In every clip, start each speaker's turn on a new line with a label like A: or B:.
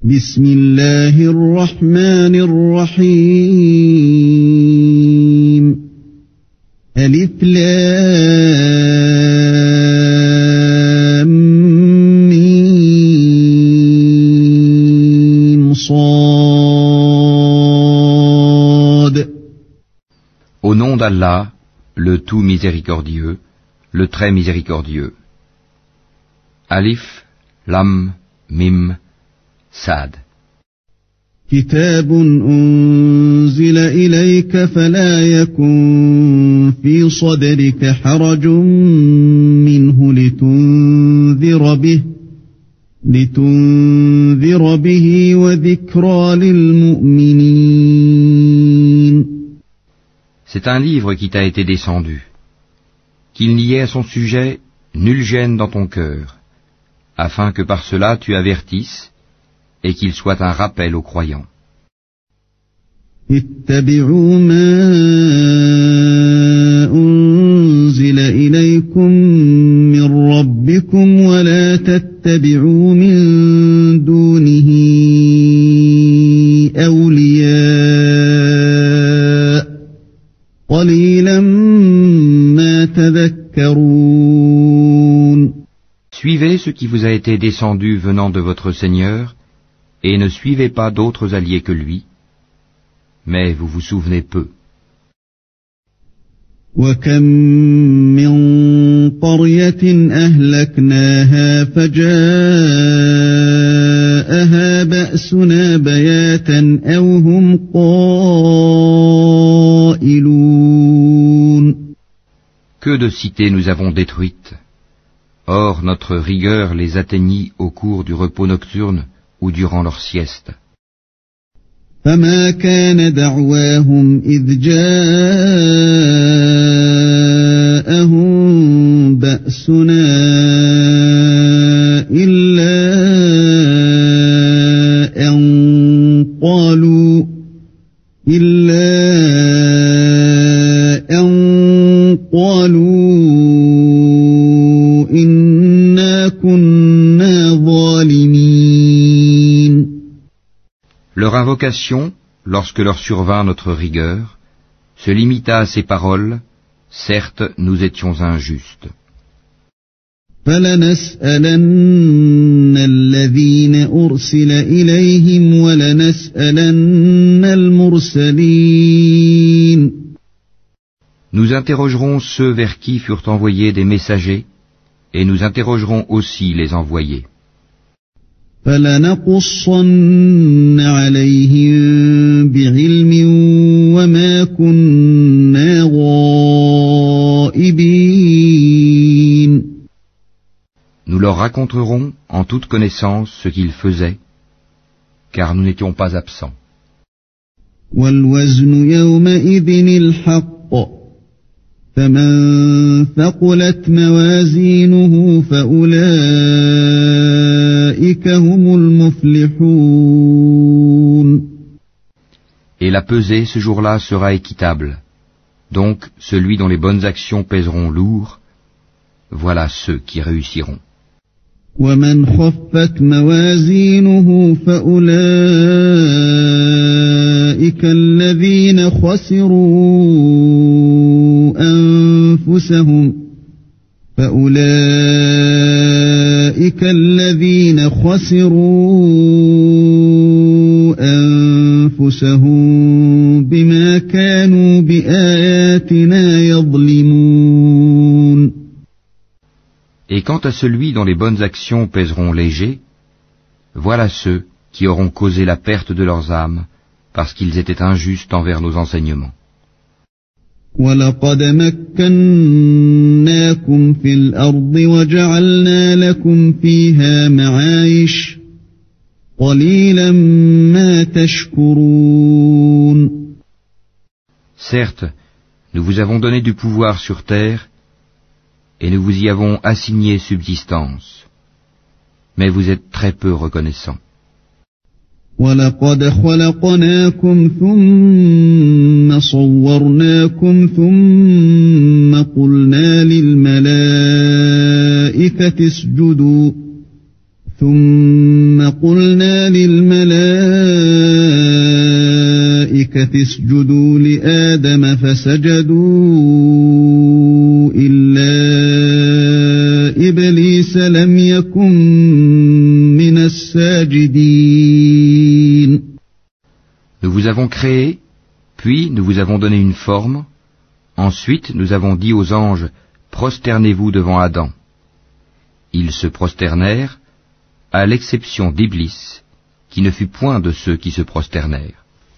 A: بسم الله الرحمن الرحيم ألف لام ميم صاد.
B: Au nom d'Allah, le tout miséricordieux, le très miséricordieux. Alif, Lam, Mim, Sad.
A: كتاب أنزل إليك فلا يكن في صدرك حرج منه لتنذر به وذكرى للمؤمنين.
B: C'est un livre qui t'a été descendu. Qu'il n'y ait à son sujet nulle gêne dans ton cœur, afin que par cela tu avertisses et qu'il soit un rappel aux croyants.
A: اتبعوا ما أنزل إليكم من ربكم ولا تتبعوا من دونه أولياء قليلا ما تذكرون.
B: Suivez ce qui vous a été descendu venant de votre Seigneur, et ne suivez pas d'autres alliés que lui, mais vous vous souvenez peu.
A: وكم من قرية أهلكناها فجاءها بأسنا بياتا أو هم قائلون.
B: Que de cités nous avons détruites. Or notre rigueur les atteignit au cours du repos nocturne ou durant leur sieste.
A: فما كان دعواهم إذ جاءهم بأسنا إلا أن قالوا إنا كنا ظالمين.
B: Leur invocation, lorsque leur survint notre rigueur, se limita à ces paroles, certes nous étions injustes.
A: فلنسألن الذين أرسل إليهم ولنسألن المرسلين.
B: Nous interrogerons ceux vers qui furent envoyés des messagers, et nous interrogerons aussi les envoyés.
A: فلنقصن عليهم بعلم وما كنا غائبين.
B: Nous leur raconterons en toute connaissance ce qu'ils faisaient, car nous n'étions pas absents.
A: والوزن يومئذ الحق فمن ثقلت موازينه فأولئك هم المفلحون.
B: Et la pesée ce jour-là sera équitable. Donc celui dont les bonnes actions pèseront lourd, voilà ceux qui réussiront.
A: ومن خفت موازينه فأولئك الذين خسروا أنفسهم بما كانوا بآياتنا يظلمون.
B: Et quant à celui dont les bonnes actions pèseront léger, voilà ceux qui auront causé la perte de leurs âmes parce qu'ils étaient injustes envers nos enseignements.
A: وَلَقَدْ مَكَّنَّاكُمْ فِي الْأَرْضِ وَجَعَلْنَا لَكُمْ فِيهَا مَعَايِشَ قَلِيلًا مَا تَشْكُرُونَ.
B: Certes, nous vous avons donné du pouvoir sur terre, et nous vous y avons assigné subsistance. Mais vous êtes très peu reconnaissants.
A: وَلَقَدْ خَلَقْنَاكُمْ ثُمَّ صَوَّرْنَاكُمْ ثُمَّ قُلْنَا لِلْمَلَائِكَةِ اسْجُدُوا ثُمَّ ثم قلنا للملائكة اسجدوا لآدم فسجدوا إلا إبليس لم يكن من الساجدين.
B: Nous vous avons créé, puis nous vous avons donné une forme, ensuite nous avons dit aux anges, prosternez-vous devant Adam. Ils se prosternèrent, à l'exception d'Iblis, qui ne fut point de ceux qui se prosternèrent.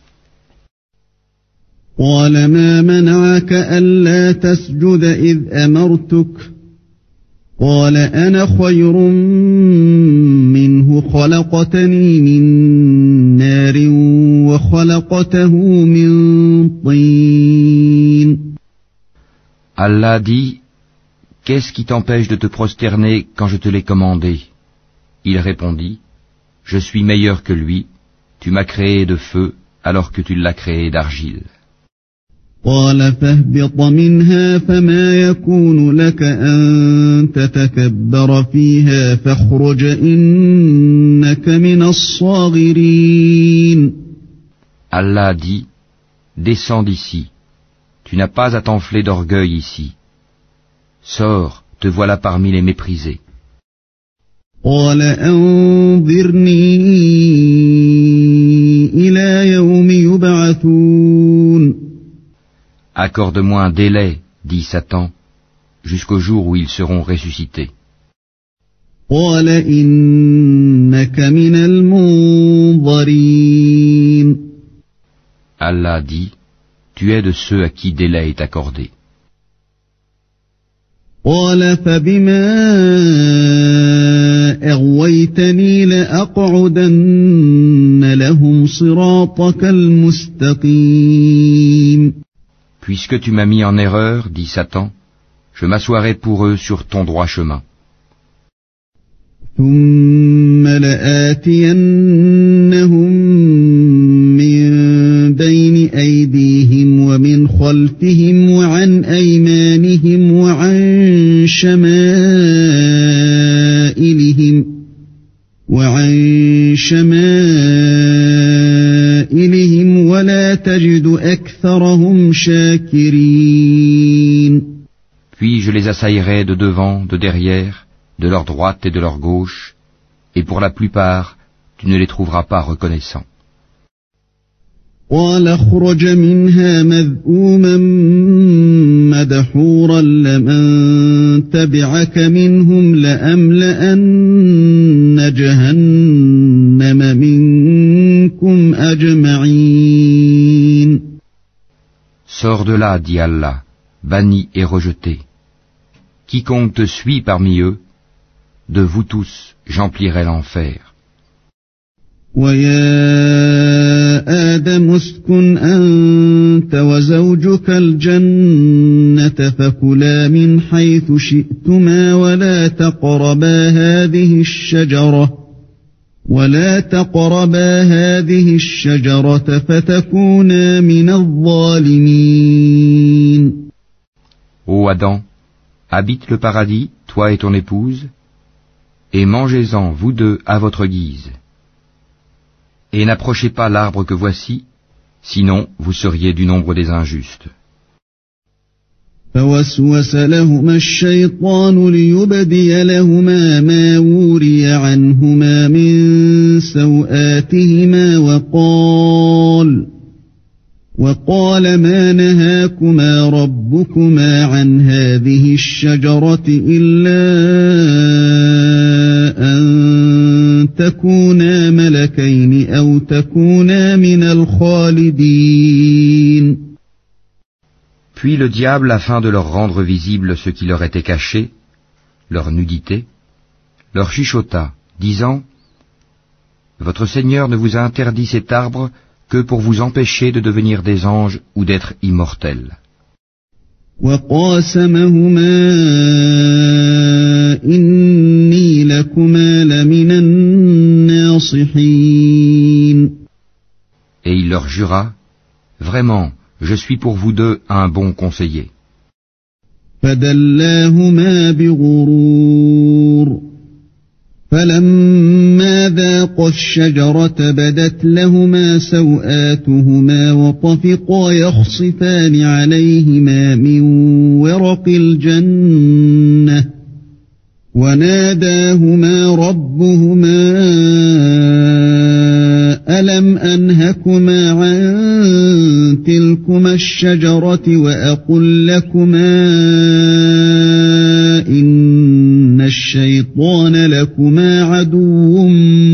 A: قال ما منعك ألا تسجد إذ أمرتك قال أنا خير منه خلقتني من نار وخلقته من طين.
B: Allah dit, qu'est-ce qui t'empêche de te prosterner quand je te l'ai commandé? Il répondit, je suis meilleur que lui, tu m'as créé de feu alors que tu l'as créé d'argile.
A: قال فاهبط منها فما يكون لك أن تتكبر فيها فاخرج إنك من الصاغرين.
B: Allah dit, descends d'ici, tu n'as pas à t'enfler d'orgueil ici. Sors, te voilà parmi les méprisés.
A: قال أنظرني إلى يوم يبعثون.
B: Accorde-moi un délai, dit Satan, jusqu'au jour où ils seront ressuscités.
A: قال إنك من المنظرين.
B: Allah dit, tu es de ceux à qui délai est accordé.
A: قال فبما أغويتني لأقعدن لهم صراطك المستقيم.
B: Puisque tu m'as mis en erreur, dit Satan, je m'assoirai pour eux sur ton droit chemin.
A: ثم لآتينهم من بين أيديهم ومن خلفهم وعن أيمانهم وعن شمائلهم ولا تجد أكثرهم شاكرين.
B: Puis je les assaillerai de devant, de derrière, de leur droite et de leur gauche, et pour la plupart, tu ne les trouveras pas reconnaissants.
A: قال اخرج منها مذءوما مدحورا لمن تبعك منهم لأملأن جهنم منكم أجمعين.
B: Sors de là, dit Allah, banni et rejeté. Quiconque te suit parmi eux, de vous tous, j'emplirai l'enfer.
A: ويا آدم اسكن أنت وزوجك الجنة فكلا من حيث شئتما ولا تقربا هذه الشجرة فتكونا من الظالمين.
B: Ô Adam, habite le paradis, toi et ton épouse, et mangez-en, vous deux, à votre guise. Et n'approchez pas l'arbre que voici, sinon vous seriez du nombre des injustes.
A: فوسوس لهما الشيطان ليبدي لهما ما وري عنهما من سوآتهما وقال ما نهاكما ربكما عن هذه الشجرة إلا أن تكونا ملكين أو تكونا من الخالدين.
B: Puis le diable, afin de leur rendre visible ce qui leur était caché, leur nudité, leur chuchota, disant, votre Seigneur ne vous a interdit cet arbre que pour vous empêcher de devenir des anges ou d'être immortels.
A: وقاسمهما إني لكما لمن الناصحين.
B: Et il leur jura, vraiment, je suis pour vous deux un bon conseiller.
A: فدلاهما بغرور فلما ذاقا الشجرة بدت لهما سوآتهما وطفقا يخصفان عليهما من ورق الجنة وناداهما ربهما ألم أنهكما عن تلكما الشجرة وأقل لكما إن الشيطان لكما عدو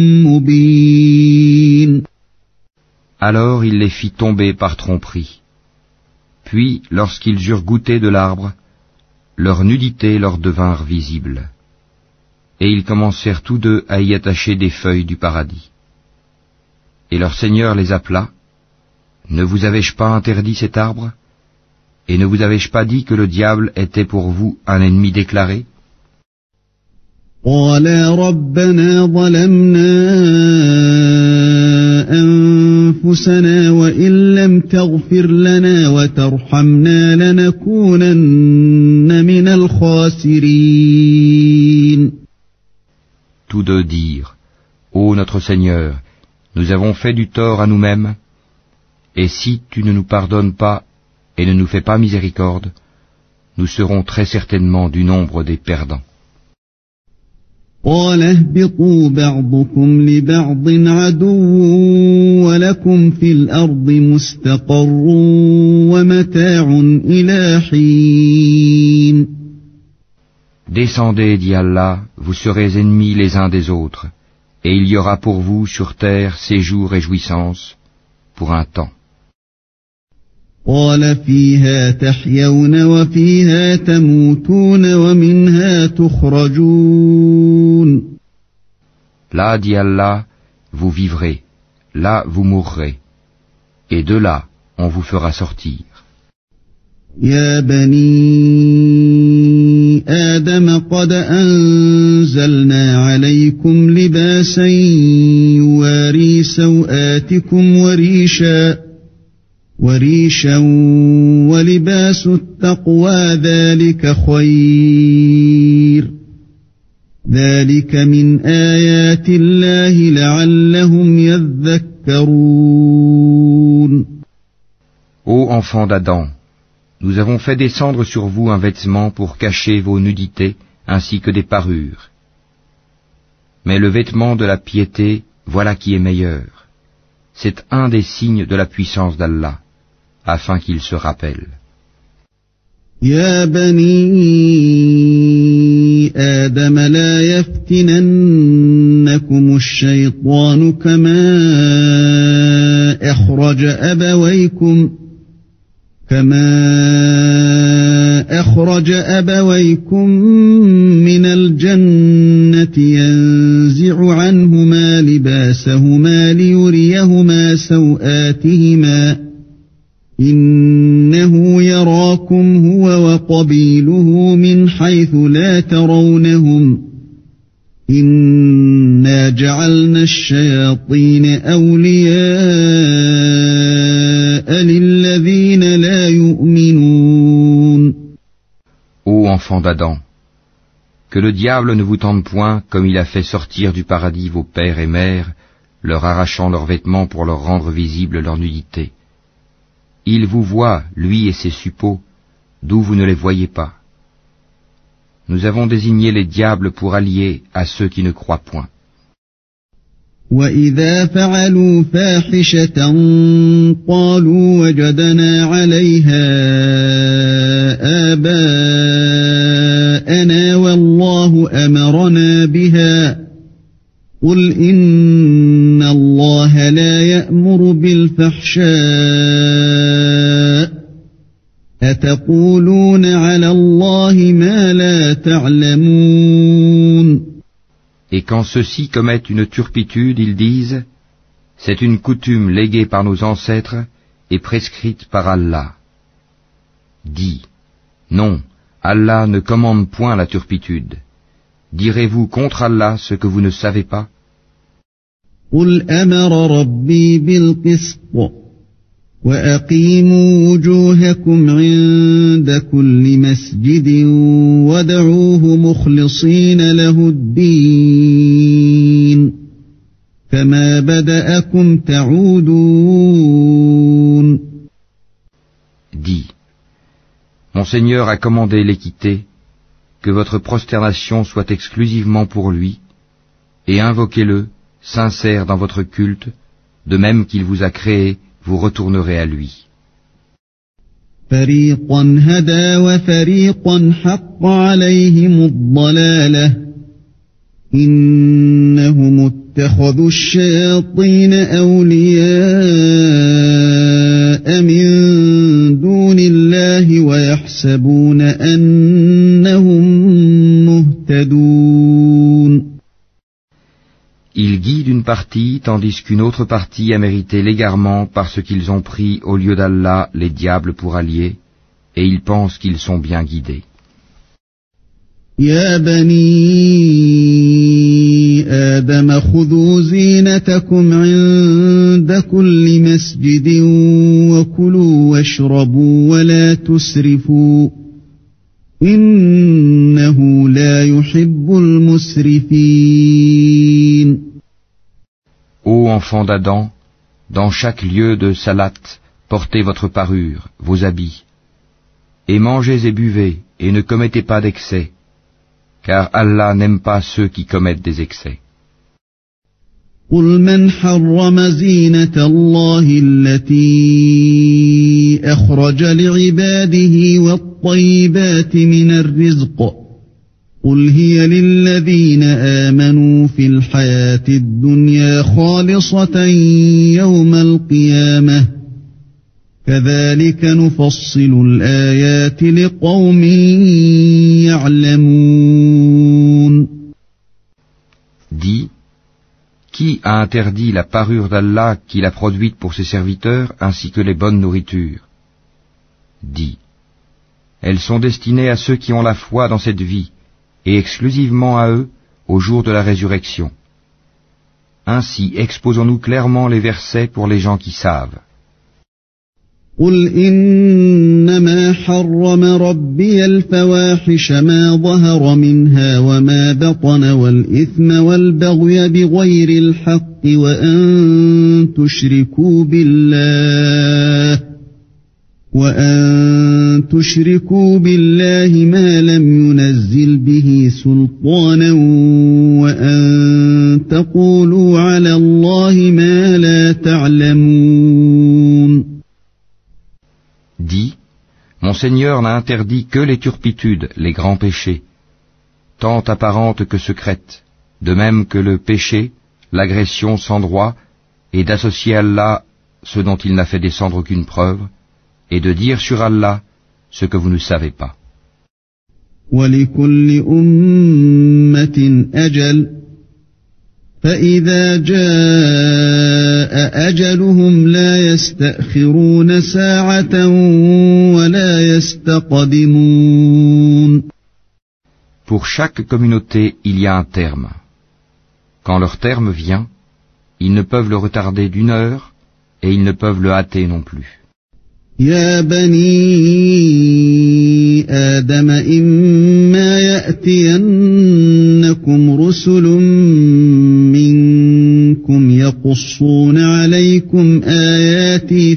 A: مبين.
B: Alors il les fit tomber par tromperie. Puis, lorsqu'ils eurent goûté de l'arbre, leur nudité leur devinrent visibles. Et ils commencèrent tous deux à y attacher des feuilles du paradis. Et leur Seigneur les appela. Ne vous avais-je pas interdit cet arbre? Et ne vous avais-je pas dit que le diable était pour vous un ennemi déclaré?
A: قالا ربنا ظلمنا أنفسنا وإن لم تغفر لنا وترحمنا لنكونن من الخاسرين.
B: Tous deux dirent, Ô notre Seigneur, nous avons fait du tort à nous-mêmes, et si tu ne nous pardonnes pas et ne nous fais pas miséricorde, nous serons très certainement du nombre des perdants.
A: قال اهبطوا بعضكم لبعض عدو ولكم في الأرض مستقر ومتاع إلى حين.
B: Descendez, dit Allah, vous serez ennemis les uns des autres, et il y aura pour vous sur terre séjour et jouissance pour un temps.
A: قال فيها تحيون وفيها تموتون ومنها تخرجون.
B: Là, dit Allah, vous vivrez, là vous mourrez, et de là on vous fera sortir.
A: يا بني آدم قد أنزلنا عليكم لباسا يواري سوآتكم وريشا ولباس التقوى ذلك خير. ذلك من آيات الله لعلهم يذكرون.
B: Ô enfants d'Adam, nous avons fait descendre sur vous un vêtement pour cacher vos nudités ainsi que des parures. Mais le vêtement de la piété, voilà qui est meilleur. C'est un des signes de la puissance d'Allah, afin qu'ils se rappellent.
A: يا بني آدم لا يفتننكم الشيطان كما أخرج أبويكم من الجنة ينزع عنهما لباسهما ليريهما سوآتهما إنه يراكم هو وقبيله من حيث لا ترونهم إنا جعلنا الشياطين أولياء للذين لا يؤمنون.
B: Ô enfants d'Adam, que le diable ne vous tente point comme il a fait sortir du paradis vos pères et mères, leur arrachant leurs vêtements pour leur rendre visible leur nudité. Il vous voit, lui et ses suppôts, d'où vous ne les voyez pas. Nous avons désigné les diables pour alliés à ceux qui ne croient point.
A: وَإِذَا فَعَلُوا فَاحِشَةً قَالُوا وَجَدْنَا عَلَيْهَا آبَاءَنَا وَاللَّهُ أَمَرَنَا بِهَا قُلْ إِنَّ اللَّهَ لَا يَأْمُرُ بِالْفَحْشَاءِ أَتَقُولُونَ عَلَى اللَّهِ مَا لَا تَعْلَمُونَ.
B: Et quand ceux-ci commettent une turpitude, ils disent, c'est une coutume léguée par nos ancêtres et prescrite par Allah. Dis, non, Allah ne commande point la turpitude. Direz-vous contre Allah ce que vous ne savez pas?
A: قُلْ أَمَرَ رَبِّي بِالْقِسْطِ وَأَقِيمُوا وُجُوهَكُمْ عِندَ كُلِّ مَسْجِدٍ وَادْعُوهُ مُخْلِصِينَ لَهُ الدِّينَ كما بدأكم تعودون.
B: Dis, mon Seigneur a commandé l'équité, que votre prosternation soit exclusivement pour lui, et invoquez-le, sincère dans votre culte, de même qu'il vous a créé, vous retournerez à lui.
A: فريقا هدى وفريقا حق عليهم الضلالة إنهم اتخذوا الشياطين أولياء من دون الله ويحسبون أنهم مهتدون.
B: Ils guident une partie, tandis qu'une autre partie a mérité l'égarement parce qu'ils ont pris au lieu d'Allah les diables pour alliés, et ils pensent qu'ils sont bien guidés.
A: يا بني آدم خذوا زينتكم عند كل مسجد وكلوا واشربوا ولا تسرفوا إنه لا يحب المسرفين.
B: Ô enfants d'Adam, dans chaque lieu de salat, portez votre parure, vos habits, et mangez et buvez, et ne commettez pas d'excès, car Allah n'aime pas ceux qui commettent des excès.
A: قل من حرم زينة الله التي أخرج لعباده والطيبات من الرزق قل هي للذين آمنوا في الحياة الدنيا خالصة يوم القيامة كذلك نفصل الآيات لقوم يعلمون.
B: Dis, qui a interdit la parure d'Allah qu'il a produite pour ses serviteurs ainsi que les bonnes nourritures? Dis, elles sont destinées à ceux qui ont la foi dans cette vie, et exclusivement à eux au jour de la résurrection. Ainsi exposons-nous clairement les versets pour les gens qui savent.
A: قل إنما حرم ربي الفواحش ما ظهر منها وما بطن والإثم والبغي بغير الحق وأن تشركوا بالله ما لم ينزل به سلطانا وأن تقولوا على الله ما لا تعلمون.
B: Dis, mon Seigneur n'a interdit que les turpitudes, les grands péchés, tant apparentes que secrètes, de même que le péché, l'agression sans droit, et d'associer Allah ce dont il n'a fait descendre aucune preuve, et de dire sur Allah ce que vous ne savez pas.
A: وَلِكُلِّ أُمَّةٍ أَجَلٌ فَإِذَا جَاءَ أَجَلُهُمْ لَا يَسْتَأْخِرُونَ سَاعَةً وَلَا يَسْتَقْدِمُونَ.
B: Pour chaque communauté, il y a un terme. Quand leur terme vient, ils ne peuvent le retarder d'une heure, et ils ne peuvent le hâter non plus.
A: يا بني آدم إما يأتينكم رسل منكم يقصون عليكم آياتي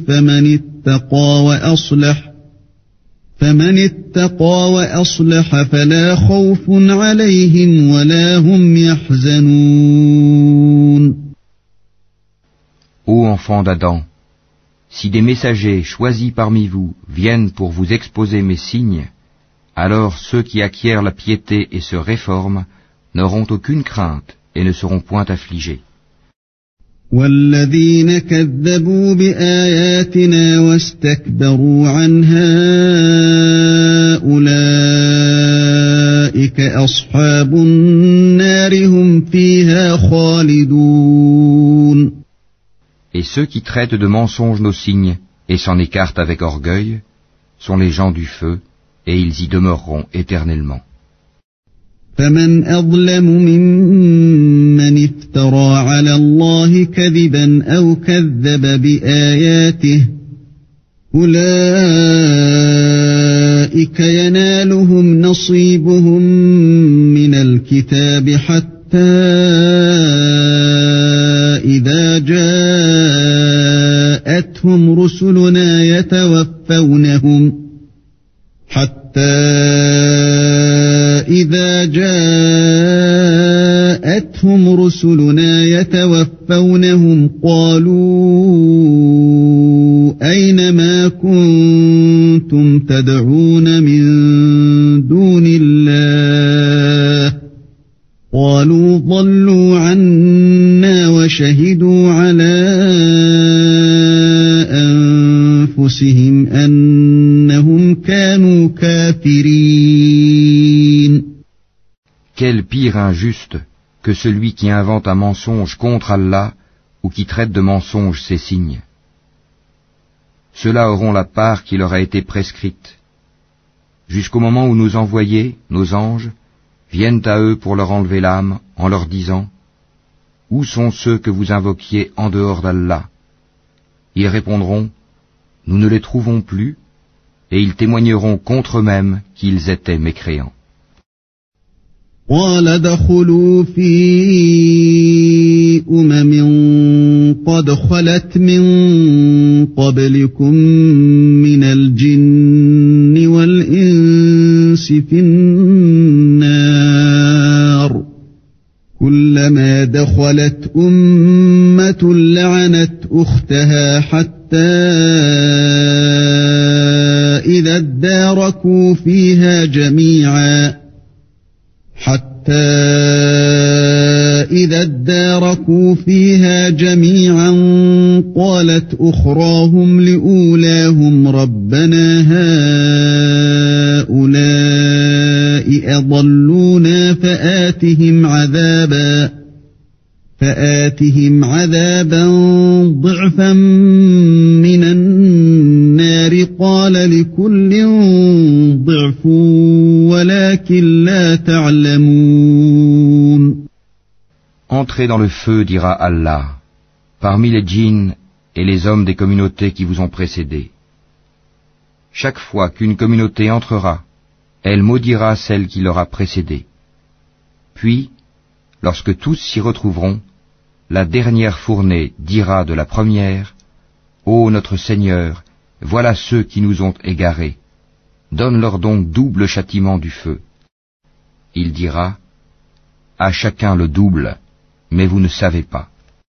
A: فمن اتقى وأصلح فلا خوف عليهم ولا هم يحزنون.
B: Ô enfants d'Adam, si des messagers choisis parmi vous viennent pour vous exposer mes signes, alors ceux qui acquièrent la piété et se réforment n'auront aucune crainte et ne seront point affligés.
A: والذين كذبوا بآياتنا واستكبروا عنها أولئك أصحاب النار هم فيها خالدون.
B: Et ceux qui traitent de mensonges nos signes et s'en écartent avec orgueil sont les gens du feu, et ils y demeureront éternellement.
A: فمن أظلم ممن افترى على الله كذبا أو كذب بآياته أولئك ينالهم نصيبهم من الكتاب حتى إذا إذا جاءتهم رسلنا يتوفونهم قالوا أين ما كنتم تدعون من دون الله قالوا ضلوا عنا وشهدوا على أنفسهم أنهم كانوا كافرين.
B: Quel pire injuste que celui qui invente un mensonge contre Allah ou qui traite de mensonge ses signes. Ceux-là auront la part qui leur a été prescrite, jusqu'au moment où nos envoyés, nos anges, viennent à eux pour leur enlever l'âme en leur disant « Où sont ceux que vous invoquiez en dehors d'Allah ?» Ils répondront « Nous ne les trouvons plus » et ils témoigneront contre eux-mêmes qu'ils étaient mécréants.
A: قال ادخلوا في قد خلت من قبلكم من الجن والإنس في النار كلما دخلت أمة لعنت أختها حتى إذا اداركوا فيها جميعا قالت أخراهم لأولاهم ربنا هؤلاء أضلونا فآتهم عذابا ضعفا من النار قال لكل ضعف ولكن لا تعلمون.
B: Entrez dans le feu, dira Allah, parmi les djinns et les hommes des communautés qui vous ont précédés. Chaque fois qu'une communauté entrera, elle maudira celle qui l'aura précédée. Puis, lorsque tous s'y retrouveront, la dernière fournée dira de la première, « Ô notre Seigneur, voilà ceux qui nous ont égarés. Donne-leur donc double châtiment du feu. » Il dira, « À chacun le double, mais vous ne savez pas. »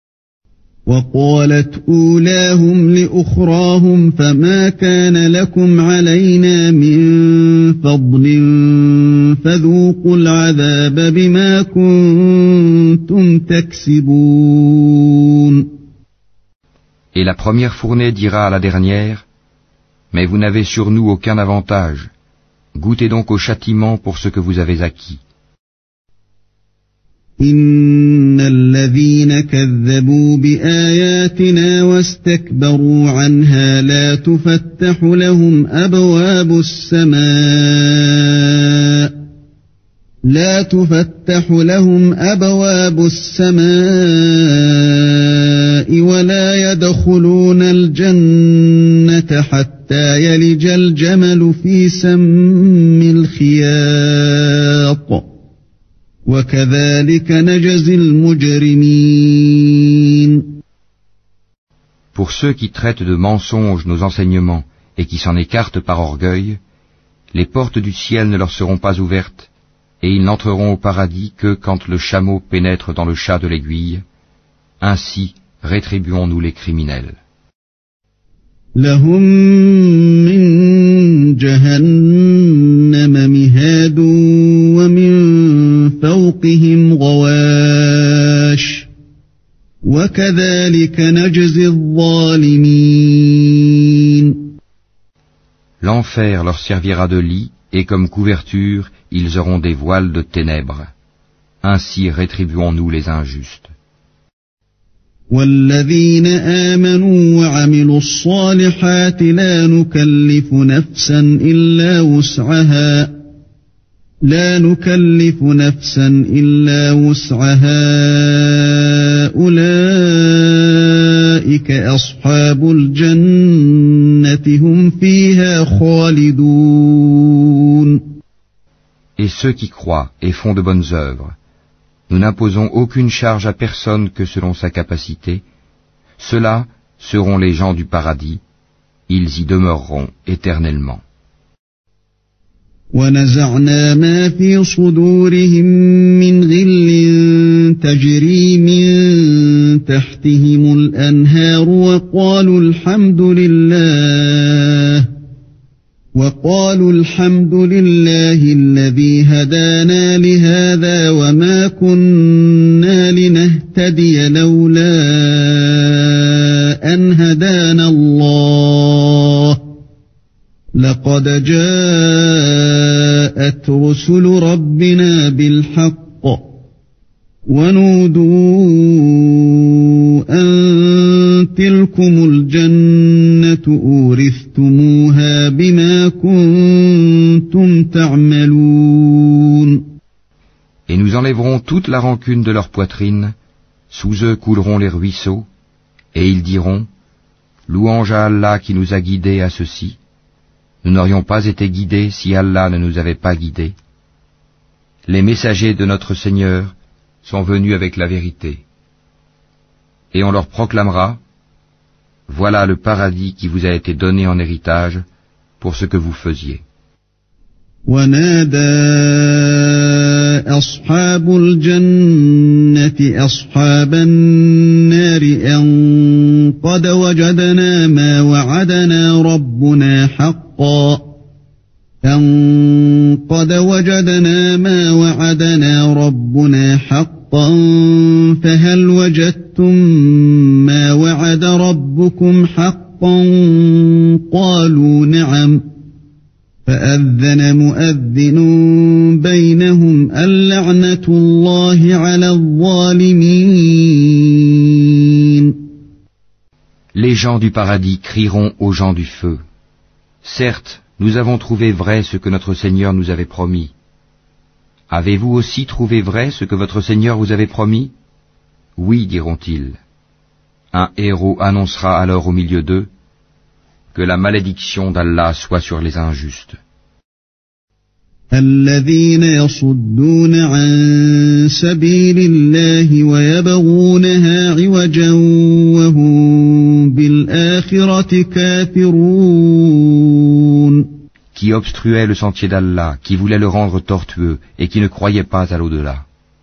A: وقالت أولاهم لأخراهم فما كان لكم علينا من فضل فذوقوا العذاب بما كنتم تكسبون.
B: Et la première fournée dira à la dernière, mais vous n'avez sur nous aucun avantage. Goûtez donc au châtiment pour ce que vous avez acquis.
A: إن الذين كذبوا بآياتنا واستكبروا عنها لا تفتح لهم أبواب السماء ولا يدخلون الجنة حتى يلج الجمل في سم الخياط وكذلك نجزي المجرمين.
B: Pour ceux qui traitent de mensonges nos enseignements et qui s'en écartent par orgueil, les portes du ciel ne leur seront pas ouvertes et ils n'entreront au paradis que quand le chameau pénètre dans le chat de l'aiguille. Ainsi rétribuons-nous les criminels.
A: لهم من جهنم مهاد ومن فوقهم غواش وكذلك نجزي الظالمين.
B: L'enfer leur servira de lit et comme couverture ils auront des voiles de ténèbres. Ainsi rétribuons-nous les injustes.
A: والذين آمنوا وعملوا الصالحات لا نكلف نفسا إلا وسعها أولئك أصحاب الجنة هم فيها خالدون.
B: Et ceux qui croient et font de bonnes œuvres, nous n'imposons aucune charge à personne que selon sa capacité. Ceux-là seront les gens du paradis, ils y demeureront éternellement.
A: ونزعنا ما في صدورهم من غل تجري من تحتهم الأنهار وقالوا الحمد لله الذي هدانا لهذا وما كنا لنهتدي لولا أن هدانا الله لقد جاءت رسل ربنا بالحق ونودوا أن تلكم الجنة أورثتموها بما كنتم تعملون.
B: Et nous enlèverons toute la rancune de leur poitrine, sous eux couleront les ruisseaux, et ils diront, louange à Allah qui nous a guidés à ceci. Nous n'aurions pas été guidés si Allah ne nous avait pas guidés. Les messagers de notre Seigneur sont venus avec la vérité. Et on leur proclamera, voilà le paradis qui vous a été donné en héritage pour ce que vous faisiez.
A: ونادى أصحاب الجنة أصحاب النار أن قد وجدنا ما وعدنا ربنا حقا فهل وجدتم ما وعد ربكم حقا قالوا نعم فأذن مؤذن بينهم اللعنة الله على الظالمين.
B: Les gens du paradis crieront aux gens du feu. Certes, nous avons trouvé vrai ce que notre Seigneur nous avait promis. Avez-vous aussi trouvé vrai ce que votre Seigneur vous avait promis? Oui, diront-ils. Un héros annoncera alors au milieu d'eux que la malédiction d'Allah soit sur les injustes.
A: الذين يصدون عن سبيل الله ويبغونها عوجا وهم بالآخرة كافرون.
B: Qui obstruait le sentier d'Allah, qui voulait le rendre tortueux et qui ne croyait pas à l'au-delà.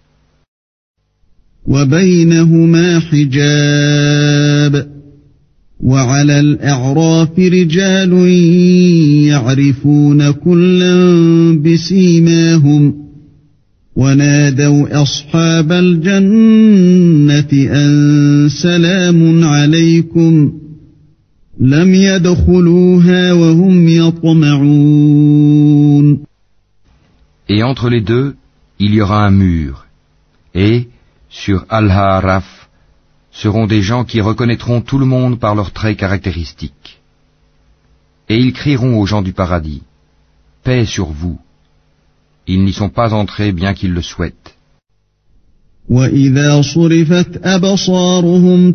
A: وبينهما حجاب وعلى الأعراف رجال يعرفون كلا بسيماهم ونادوا أصحاب الجنة أن سلام عليكم لم يدخلوها وهم يطمعون.
B: Et entre les deux, il y aura un mur, et, sur Al-Ha'raf, seront des gens qui reconnaîtront tout le monde par leurs traits caractéristiques. Et ils crieront aux gens du paradis, paix sur vous. Ils n'y sont pas entrés bien qu'ils le souhaitent.
A: وَإِذَا صُرِفَتْ أَبْصَارُهُمْ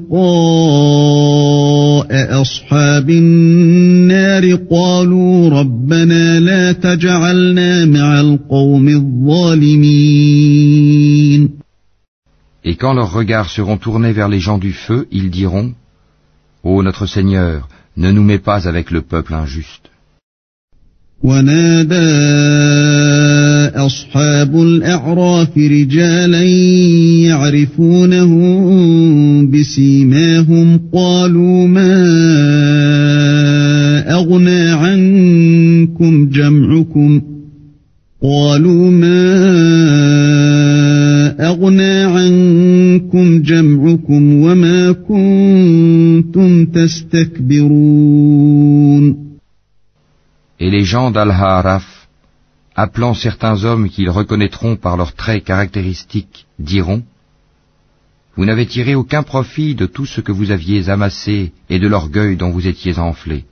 A: تِلْقَاءَ أَصْحَابِ النَّارِ قَالُوا رَبَّنَا لَا تَجْعَلْنَا مَعَ الْقَوْمِ الظَّالِمِينَ.
B: Et quand leurs regards seront tournés vers les gens du feu, ils diront, ô notre Seigneur, ne nous mets pas avec le peuple injuste.
A: ونادى أصحاب الأعراف رجالا يعرفونهم بسيماهم قالوا ما أغنى عنكم جمعكم وما كنتم تستكبرون.
B: Et les gens d'Al-Ha'raf, appelant certains hommes qu'ils reconnaîtront par leurs traits caractéristiques, diront, vous n'avez tiré aucun profit de tout ce que vous aviez amassé et de l'orgueil dont vous étiez enflés.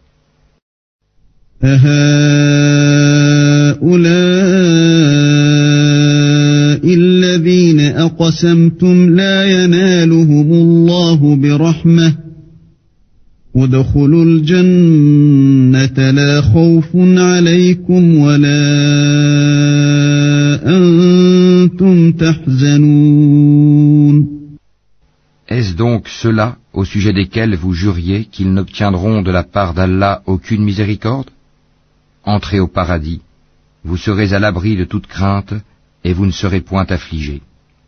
A: الذين أقسمتم لا ينالهم الله برحمة ودخلوا الجنة لا خوف عليكم ولا أنتم كنتم تحزنون.
B: Est-ce donc ceux-là au sujet desquels vous juriez qu'ils n'obtiendront de la part d'Allah aucune miséricorde? Entrez au paradis, vous serez à l'abri de toute crainte et vous ne serez point affligés.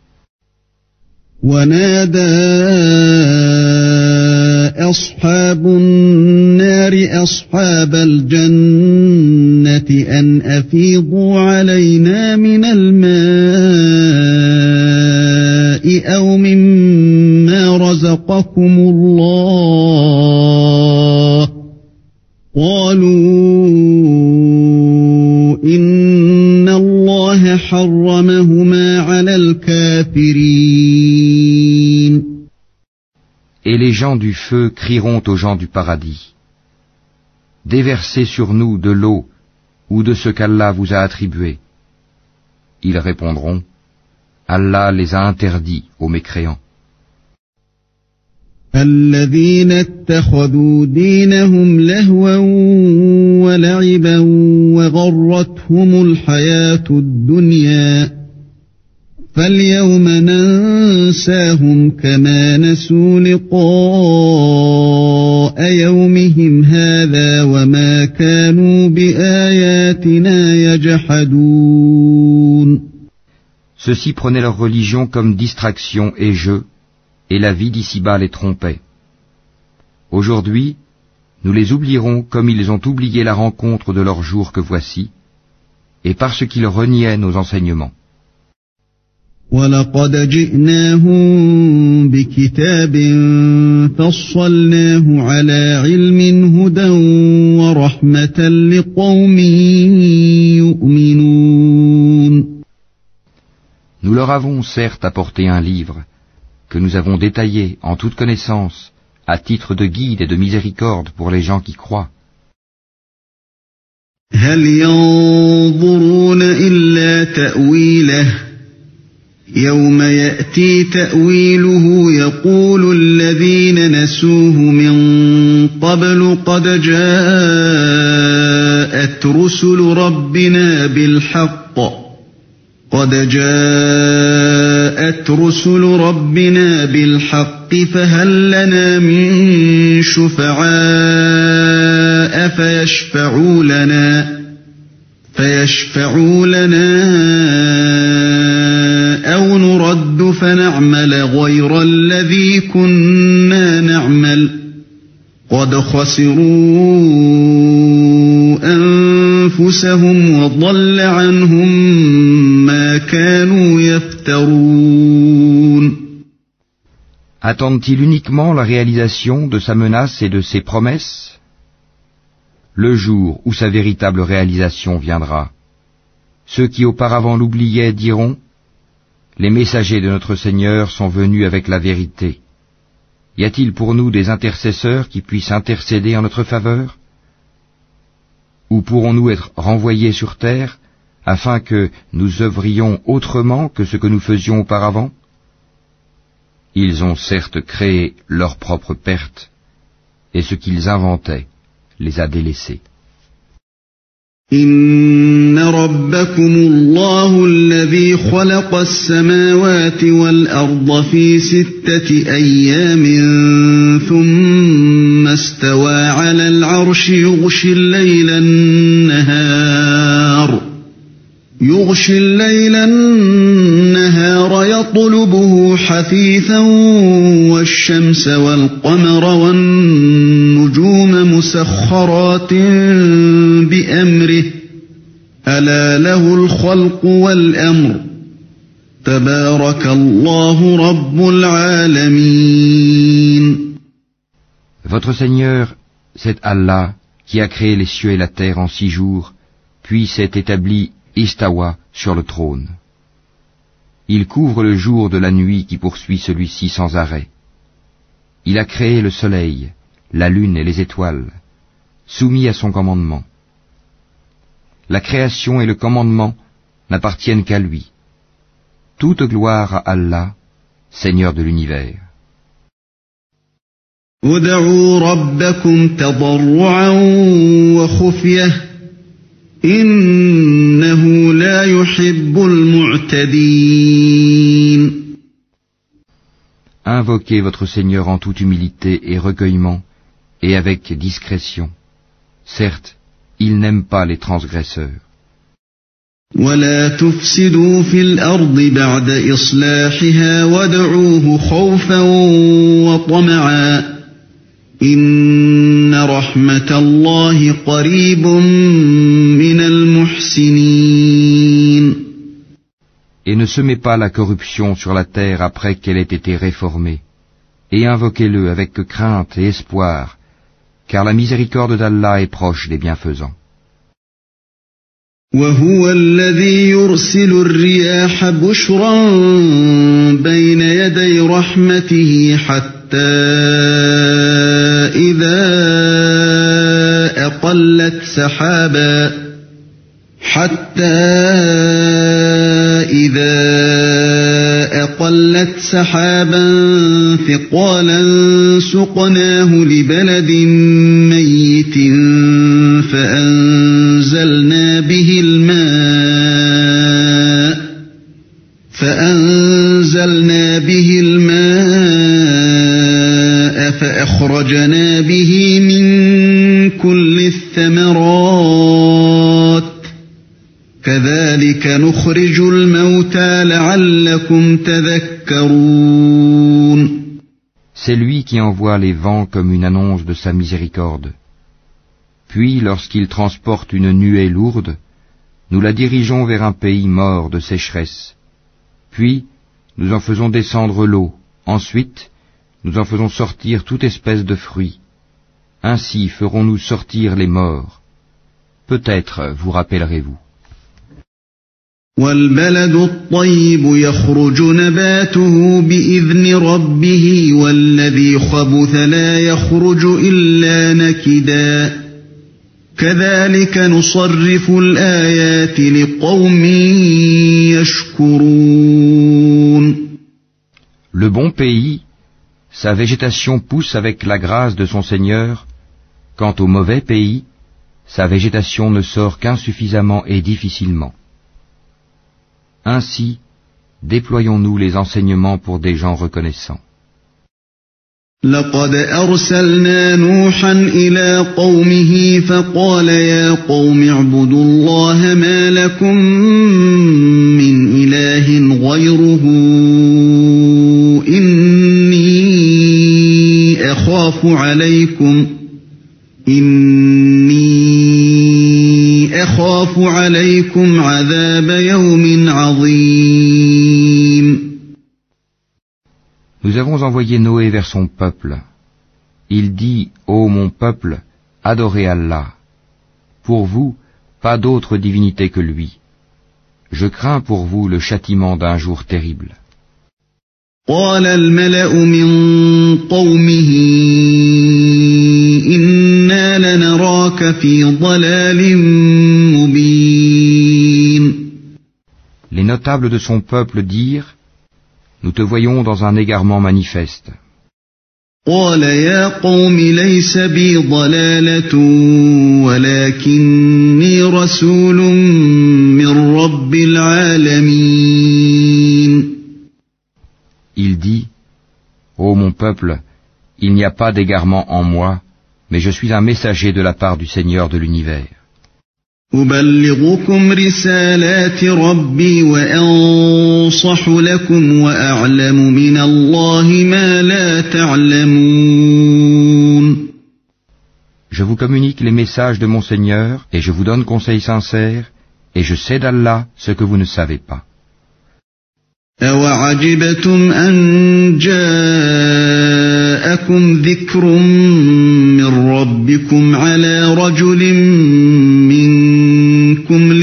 A: ونادى أصحاب النار أصحاب الجنة أن أفيضوا علينا من الماء أو مما رزقكم الله قالوا إن الله حرمهما على الكافرين.
B: Et les gens du feu crieront aux gens du paradis: Déversez sur nous de l'eau ou de ce qu'Allah vous a attribué. Ils répondront: Allah les a interdits aux mécréants.
A: الذين اتخذوا دينهم لهوا ولعبا وغرتهم الحياة الدنيا فاليوم ننساهم كما نسوا لقاء يومهم هذا وما كانوا بآياتنا يجحدون.
B: Ceux-ci prenaient leur religion comme distraction et jeu, et la vie d'ici-bas les trompait. Aujourd'hui, nous les oublierons comme ils ont oublié la rencontre de leur jour que voici, et parce qu'ils reniaient nos enseignements.
A: وَلَقَدْ جِئْنَاهُمْ بِكِتَابٍ فَصَّلْنَاهُ عَلَى عِلْمٍ هُدًى وَرَحْمَةً لِقَوْمٍ يُؤْمِنُونَ.
B: Nous leur avons certes apporté un livre, que nous avons détaillé en toute connaissance, à titre de guide et de miséricorde pour les gens qui croient.
A: هَلْ يَنظُرُونَ إِلَّا تَأْوِيلَهُ يَوْمَ يَأْتِي تَأْوِيلُهُ يَقُولُ الَّذِينَ نَسُوهُ مِن قَبْلُ قَدْ جَاءَتْ رُسُلُ رَبِّنَا بِالْحَقِّ فَهَلْ لَنَا مِن شُفَعَاءَ فَيَشْفَعُوا لَنَا أَوْ نُرَدُّ فَنَعْمَلَ غَيْرَ الَّذِي كُنَّا نَعْمَلُ قَدْ خَسِرُوا أَنفُسَهُمْ وَضَلَّ عَنْهُمْ مَا كَانُوا يَفْتَرُونَ.
B: Attendent-ils uniquement la réalisation de sa menace et de ses promesses? Le jour où sa véritable réalisation viendra, ceux qui auparavant l'oubliaient diront: Les messagers de notre Seigneur sont venus avec la vérité. Y a-t-il pour nous des intercesseurs qui puissent intercéder en notre faveur? Ou pourrons-nous être renvoyés sur terre, afin que nous œuvrions autrement que ce que nous faisions auparavant? Ils ont certes créé leur propre perte, et ce qu'ils inventaient les a délaissés.
A: إن ربكم الله الذي خلق السماوات والأرض في 6 أيام ثم استوى على العرش يغشي الليل النهار يطلبه حثيثا والشمس والقمر والنجوم مسخرات بأمره ألا له الخلق والأمر تبارك الله رب العالمين.
B: Votre Seigneur, c'est Allah qui a créé les cieux et la terre en 6 jours, puis s'est établi Istawa sur le trône. Il couvre le jour de la nuit qui poursuit celui-ci sans arrêt. Il a créé le soleil, la lune et les étoiles, soumis à son commandement. La création et le commandement n'appartiennent qu'à lui. Toute gloire à Allah, Seigneur de l'univers.
A: ادعوا ربكم تضرعا وخفية إنه لا يحب المعتدين. معتدين.
B: Invoquez votre Seigneur en toute humilité et recueillement, et avec discrétion. Certes, il n'aime pas les transgresseurs.
A: ولا تفسدوا في الأرض بعد إصلاحها وادعوه خوفا وطمعا إن رحمة الله قريب من المحسنين.
B: Et ne semez pas la corruption sur la terre après qu'elle ait été réformée, et invoquez-le avec crainte et espoir, car la miséricorde d'Allah est proche des bienfaisants.
A: وهو الذي يرسل الرياح بشرا بين يدي رحمته حتى إذا أقلت سحابا ثقالا سقناه لبلد ميت فأنزلنا به الماء فأخرجنا به من كل الثمرات كذلك نخرج الموتى لعلكم تذكرون.
B: C'est lui qui envoie les vents comme une annonce de sa miséricorde. Puis, lorsqu'il transporte une nuée lourde, nous la dirigeons vers un pays mort de sécheresse. Puis, nous en faisons descendre l'eau. Ensuite, nous en faisons sortir toute espèce de fruits. Ainsi ferons-nous sortir les morts. Peut-être vous rappellerez-vous.
A: والبلد الطيب يخرج نباته بإذن ربه والذي خبث لا يخرج إلا نكدا كذلك نصرف الآيات لقوم يشكرون.
B: Le bon pays, sa végétation pousse avec la grâce de son Seigneur. Quant au mauvais pays, sa végétation ne sort qu'insuffisamment et difficilement. Ainsi, déployons-nous les enseignements pour des gens reconnaissants.
A: لقد أرسلنا نوحا إلى قومه فقال يا قوم اعبدوا الله ما لكم من إله غيره إني أخاف عليكم عذاب يوم عظيم.
B: Nous avons envoyé Noé vers son peuple. Il dit, ô mon peuple, adorez Allah. Pour vous, pas d'autre divinité que lui. Je crains pour vous le châtiment d'un jour terrible.
A: قال الملأ من قومه إنا لنراك في ضلال مبين.
B: Les notables de son peuple dirent, nous te voyons dans un égarement manifeste.
A: قال يا قوم ليس بي ضلالة ولكني رسول من رب العالمين.
B: Il dit, ô mon peuple, il n'y a pas d'égarement en moi, mais je suis un messager de la part du Seigneur de l'univers.
A: أبلغكم رسالات ربي وأنصح لكم وأعلم من الله ما لا تعلمون.
B: Je vous communique les messages de mon Seigneur, et je vous donne conseil sincère, et je sais d'Allah ce que vous ne savez pas.
A: أَوَعَجِبْتُمْ أَنْ جَاءَكُمْ ذِكْرٌ مِّن رَّبِّكُمْ عَلَى رَجُلٍ مِّنكُمْ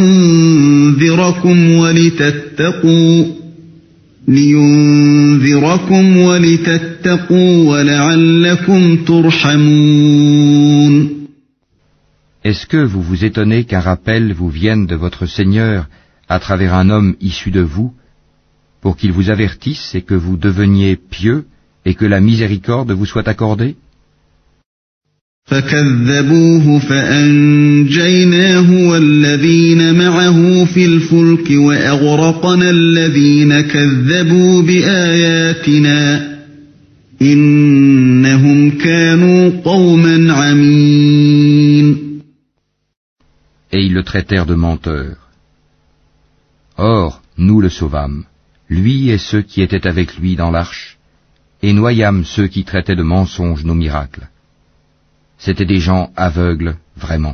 A: لِيُنذِرَكُمْ وَلِتَتَّقُوا وَلَعَلَّكُمْ تُرْحَمُونَ.
B: Est-ce que vous vous étonnez qu'un rappel vous vienne de votre Seigneur à travers un homme issu de vous, pour qu'il vous avertisse et que vous deveniez pieux et que la miséricorde vous soit accordée?
A: فكذبوه فأنجيناه والذين معه في الفلك وأغرقنا الذين كذبوا بآياتنا إنهم كانوا قوما عمين.
B: Et ils le traitèrent de menteur. Or, nous le sauvâmes, lui et ceux qui étaient avec lui dans l'arche, et noyâmes ceux qui traitaient de mensonges nos miracles. C'étaient des gens aveugles, vraiment.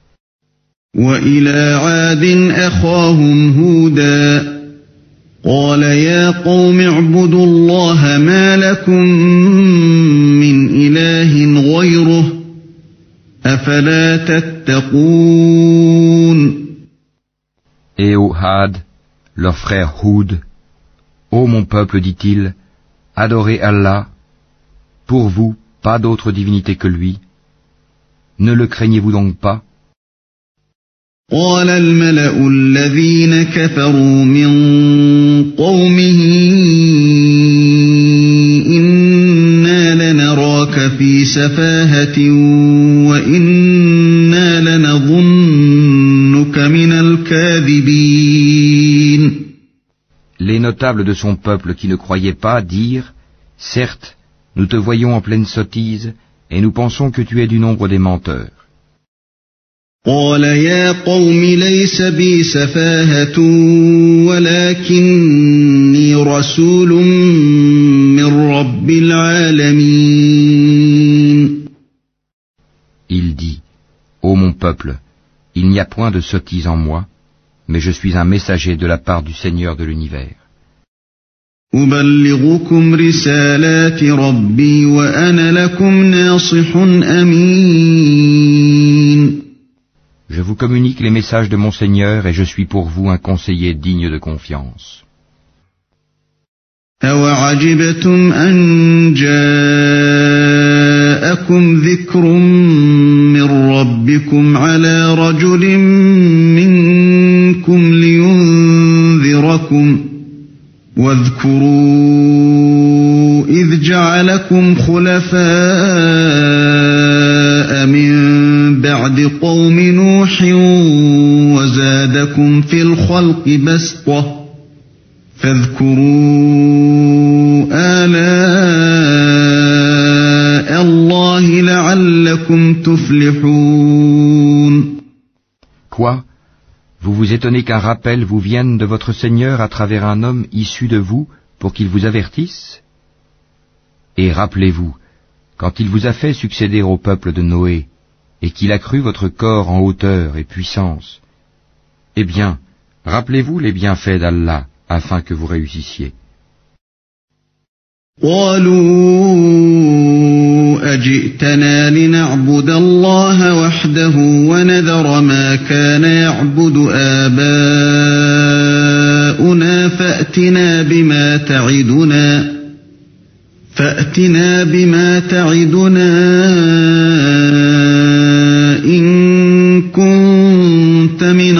A: وإلى عاد أخاهم هودا قال يا قوم اعبدوا الله ما لكم من إله غيره أفلا تتقون.
B: Et au Had, leur frère Houd, ô mon peuple, dit-il, adorez Allah, pour vous, pas d'autre divinité que lui. Ne le craignez-vous donc pas?
A: قال الملأ الذين كفروا من قومه إنا لنراك في سفاهة وإنا لنظنك من الكاذبين.
B: Les notables de son peuple qui ne croyaient pas dirent, certes, nous te voyons en pleine sottise, et nous pensons que tu es du nombre des menteurs.
A: قال يا قوم ليس بي سفاهة ولكني رسول من رب العالمين.
B: Il dit, ô mon peuple, il n'y a point de sottise en moi, mais je suis un messager de la part du Seigneur de l'univers.
A: أبلغكم رسالات ربي وأنا لكم ناصح أمين.
B: Je vous communique les messages de mon Seigneur et je suis pour vous un conseiller digne de confiance.
A: أوعجبتم أن جاءكم ذكر من ربكم على رجل منكم لينذركم واذكروا إذ جعلكم خلفاء من بعد قوم نوح وزادكم في الخلق بسطة فاذكروا آلاء الله لعلكم تفلحون.
B: Quoi? Vous vous étonnez qu'un rappel vous vienne de votre Seigneur à travers un homme issu de vous pour qu'il vous avertisse? Et rappelez-vous, quand il vous a fait succéder au peuple de Noé, et qu'il accrut votre corps en hauteur et puissance, eh bien, rappelez-vous les bienfaits d'Allah, afin que vous réussissiez.
A: أجئتنا لنعبد الله وحده ونذر ما كان يعبد آباؤنا فأتنا بما تعدنا إن كنت من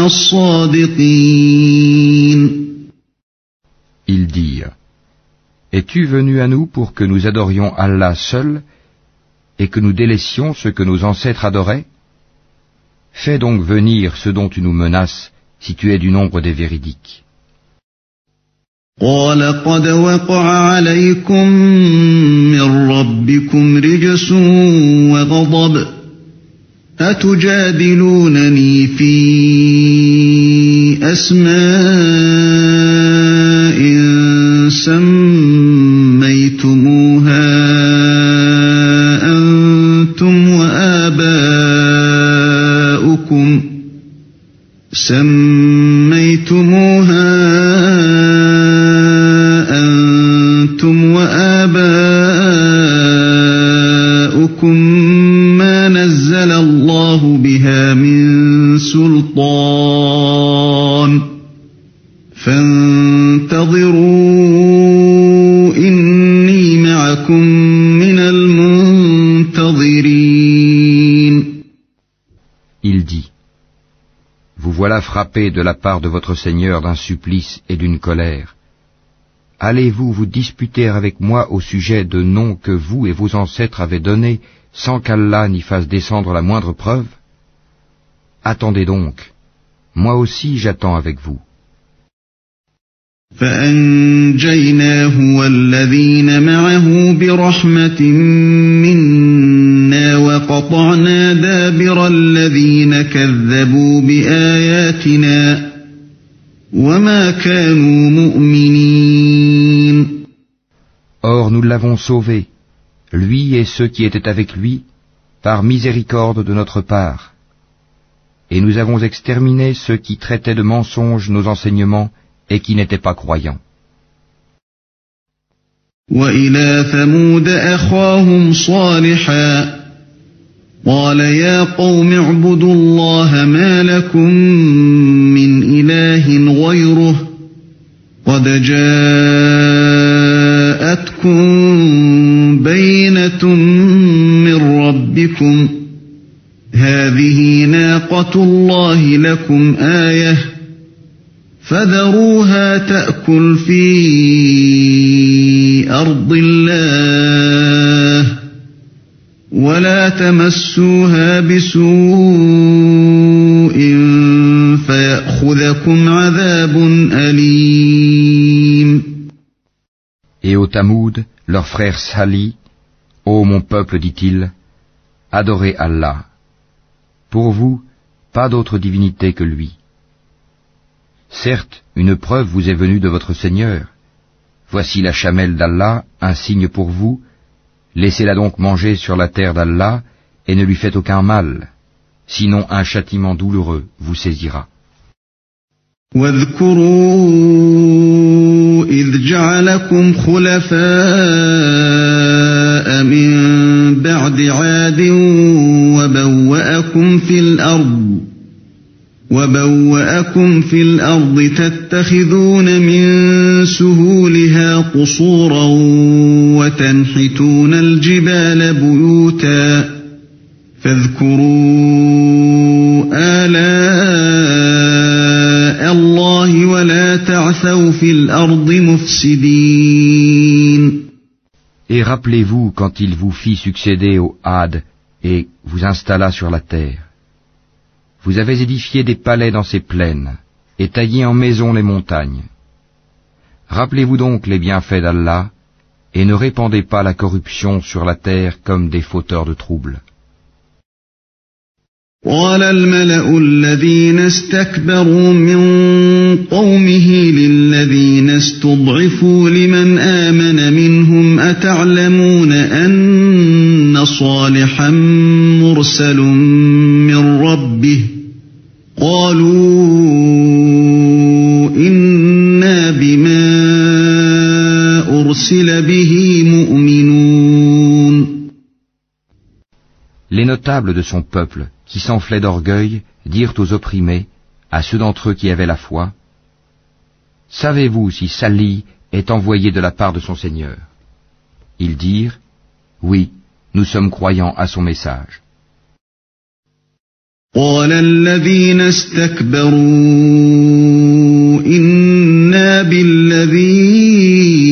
A: الصادقين.
B: Ils dirent, es-tu venu à nous pour que nous adorions Allah seul et que nous délaissions ce que nos ancêtres adoraient? Fais donc venir ce dont tu nous menaces, si tu es du nombre des véridiques.
A: قال قد وقع عليكم من ربكم رجس وغضب أتجادلونني في أسماء سميتموها أنتم وآباؤكم ما نزل الله بها من سلطان فانتظروا إني معكم من المنتظرين.
B: Il dit, vous voilà frappés de la part de votre Seigneur d'un supplice et d'une colère. allez-vous vous disputer avec moi au sujet de noms que vous et vos ancêtres avez donnés sans qu'Allah n'y fasse descendre la moindre preuve? Attendez donc, moi aussi j'attends avec vous.
A: فأنجيناه والذين معه برحمة منا وقطعنا دابر الذين كذبوا بآياتنا وما كانوا مؤمنين.
B: Or nous l'avons sauvé, lui et ceux qui étaient avec lui, par miséricorde de notre part. Et nous avons exterminé ceux qui traitaient de mensonges nos enseignements et qui n'étaient pas croyants.
A: وإلى ثمود أخاهم صالحا قال يا قوم اعبدوا الله ما لكم من إله غيره قد جاءتكم بينة من ربكم هذه ناقة الله لكم آية فذروها تأكل في أرض الله ولا تمسوها بسوء فيأخذكم عذاب أليم.
B: Et au Tamoud, leur frère Salih, ô mon peuple, dit-il, adorez Allah. Pour vous, pas d'autre divinité que lui. Certes, une preuve vous est venue de votre Seigneur. Voici la chamelle d'Allah, un signe pour vous. Laissez-la donc manger sur la terre d'Allah et ne lui faites aucun mal. Sinon un châtiment douloureux vous saisira.
A: واذكروا إذ جعلكم خلفاء من بعد عاد وبوأكم في الأرض تتخذون من سهولها قصورا وتنحتون الجبال بيوتا فاذكروا آلاء الله ولا تعثوا في الأرض مفسدين.
B: Et rappelez-vous quand il vous fit succéder au Had et vous installa sur la terre. Vous avez édifié des palais dans ces plaines, et taillé en maisons les montagnes. Rappelez-vous donc les bienfaits d'Allah, et ne répandez pas la corruption sur la terre comme des fauteurs de troubles.
A: قال الملأ الذين استكبروا من قومه للذين استضعفوا لمن آمن منهم أتعلمون أن صالحا مرسل من ربه قالوا إنا بما أرسل به مؤمنون.
B: Les notables de son peuple, qui s'enflaient d'orgueil, dirent aux opprimés, à ceux d'entre eux qui avaient la foi, « Savez-vous si Salih est envoyé de la part de son Seigneur ?» Ils dirent, « Oui, nous sommes croyants à son message. »
A: قال الذين استكبروا إنا بالذي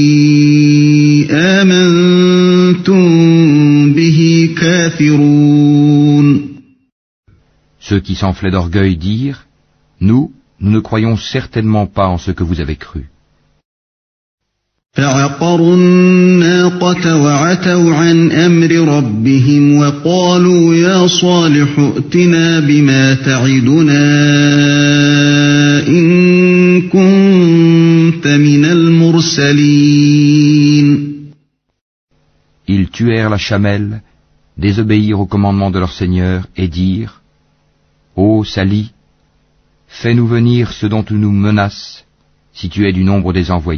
A: آمنتم به كافرون.
B: Ceux qui s'enflaient d'orgueil dirent, « Nous ne croyons certainement pas en ce que vous avez cru. »
A: فعقروا الناقة وعتوا عن أمر ربهم وقالوا يا صالح ائتنا بما تعدنا إن كنت من المرسلين.
B: Ils tuèrent la chamelle, désobéirent au commandement de leur Seigneur et dirent, « Ô Salih, fais-nous venir ce dont tu nous menaces, si tu es du nombre des envoyés. »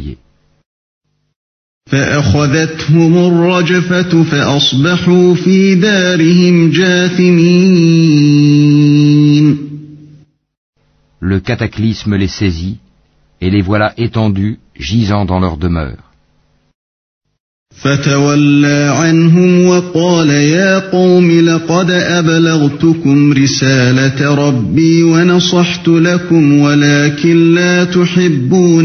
A: فأخذتهم الرجفة فأصبحوا في دارهم جاثمين.
B: Le cataclysme les saisit, et les voilà étendus, gisant dans leur demeure.
A: فتولى عنهم وقال يا قوم لقد أبلغتكم رسالة ربي ونصحت لكم ولكن لا تحبون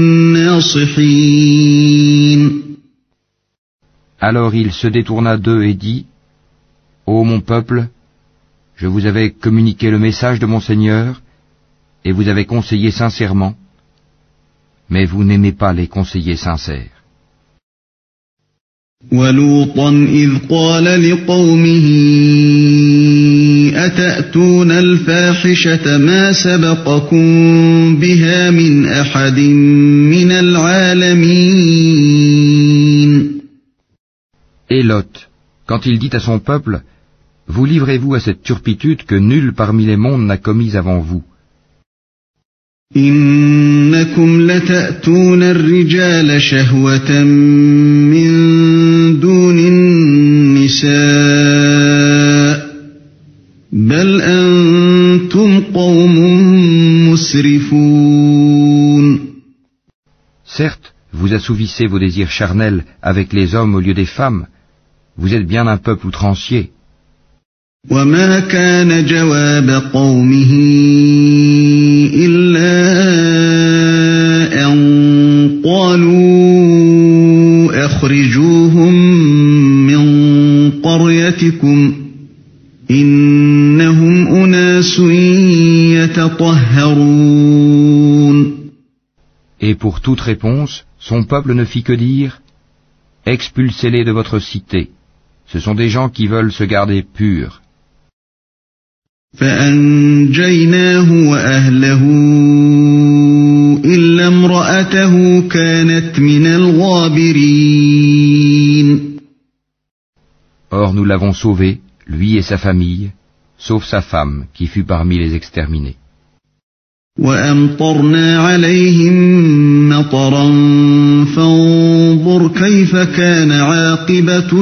A: الناصحين.
B: Alors il se détourna d'eux et dit, Ô mon peuple, je vous avais communiqué le message de mon Seigneur, et vous avez conseillé sincèrement, mais vous n'aimez pas les conseillers sincères.
A: وَلُوطًا إِذْ قَالَ لِقَوْمِهِ أَتَأْتُونَ الْفَاحِشَةَ مَا سَبَقَكُم بِهَا مِنْ أَحَدٍ مِنَ الْعَالَمِينَ.
B: Et Lot, quand il dit à son peuple, vous livrez-vous à cette turpitude que nul parmi les mondes n'a commise avant vous.
A: إِنَّكُمْ لَتَأْتُونَ الرِّجَالَ شَهْوَةً مِّن دُونِ النِّسَاءِ بَلْ أَنْتُمْ قَوْمٌ مُسْرِفُونَ.
B: Certes, vous assouvissez vos désirs charnels avec les hommes au lieu des femmes. Vous êtes bien un peuple outrancier.
A: وَمَا كَانَ جَوَابَ قَوْمِهِ إِلَّا أَنْ قَالُوا أَخْرِجُوهُمْ مِنْ قَرْيَتِكُمْ إِنَّهُمْ أُنَاسٌ يَتَطَهَّرُونَ.
B: Et pour toute réponse, son peuple ne fit que dire, expulsez-les de votre cité. Ce sont des gens qui veulent se garder purs.
A: فأنجيناه وأهله إلا امرأته كانت من الغابرين.
B: Or nous l'avons sauvé, lui et sa famille, sauf sa femme qui fut parmi les exterminés.
A: وأمطرنا عليهم مطرا فانظر كيف كان عاقبة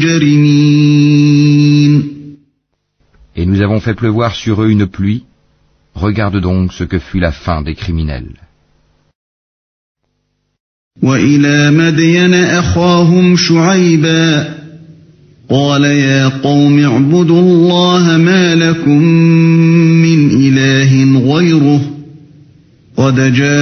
A: المجرمين.
B: Et nous avons fait pleuvoir sur eux une pluie. Regarde donc ce que fut la fin des criminels.
A: وإلى مدين أخاهم شعيبا قال يا قوم اعبدوا الله ما لكم من إله غيره قد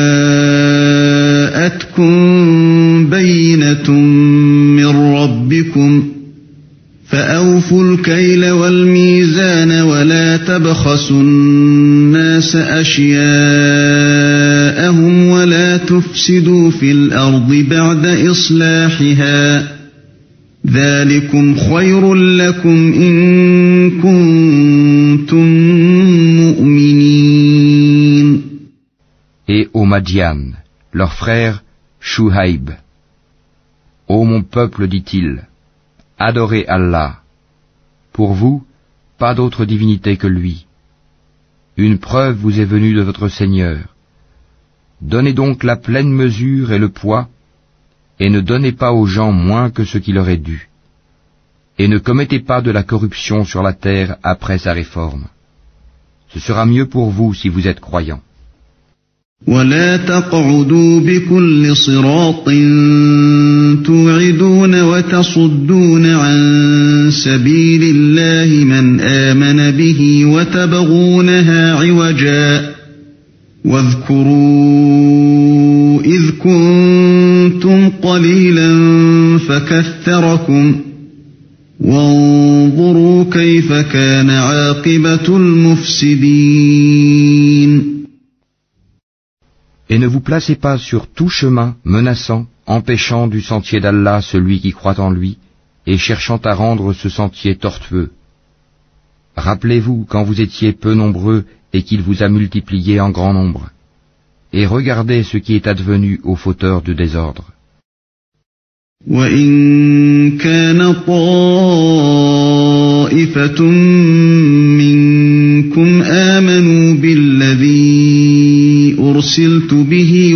A: جاءتكم بينة من ربكم فأوفوا الكيل والميزان ولا تبخسوا الناس أشياءهم ولا تفسدوا في الأرض بعد إصلاحها ذلكم خير لكم إن كنتم مؤمنين.
B: Et aux Madian, leur frère Shuhaib. Ô mon peuple, dit-il, adorez Allah. Pour vous, pas d'autre divinité que lui. Une preuve vous est venue de votre Seigneur. Donnez donc la pleine mesure et le poids, et ne donnez pas aux gens moins que ce qui leur est dû. Et ne commettez pas de la corruption sur la terre après sa réforme. Ce sera mieux pour vous si vous êtes croyants.
A: ولا تقعدوا بكل صراط توعدون وتصدون عن سبيل الله من آمن به وتبغونها عوجا واذكروا إذ كنتم قليلا فكثركم وانظروا كيف كان عاقبة المفسدين.
B: Et ne vous placez pas sur tout chemin menaçant, empêchant du sentier d'Allah celui qui croit en lui, et cherchant à rendre ce sentier tortueux. Rappelez-vous quand vous étiez peu nombreux et qu'il vous a multiplié en grand nombre. Et regardez ce qui est advenu aux fauteurs de désordre.
A: وَإِن كَانَ طَائِفَةٌ مِّنكُمْ آمَنُوا بِالَّذِي أُرْسِلْتُ بِهِ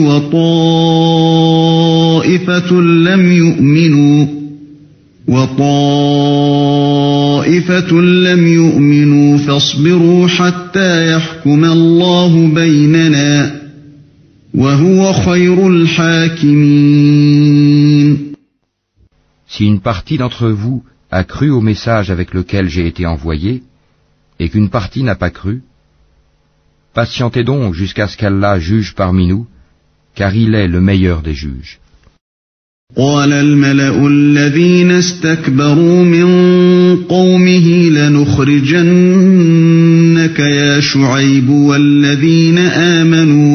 A: وَطَائِفَةٌ لَّمْ يُؤْمِنُوا فاصبروا حَتَّى يَحْكُمَ اللَّهُ بَيْنَنَا وَهُوَ خَيْرُ الْحَاكِمِينَ.
B: Si une partie d'entre vous a cru au message avec lequel j'ai été envoyé, et qu'une partie n'a pas cru, patientez donc jusqu'à ce qu'Allah juge parmi nous, car il est le meilleur des juges.
A: قال الملأ الذين استكبروا من قومه لنخرجنك يا شعيب والذين آمنوا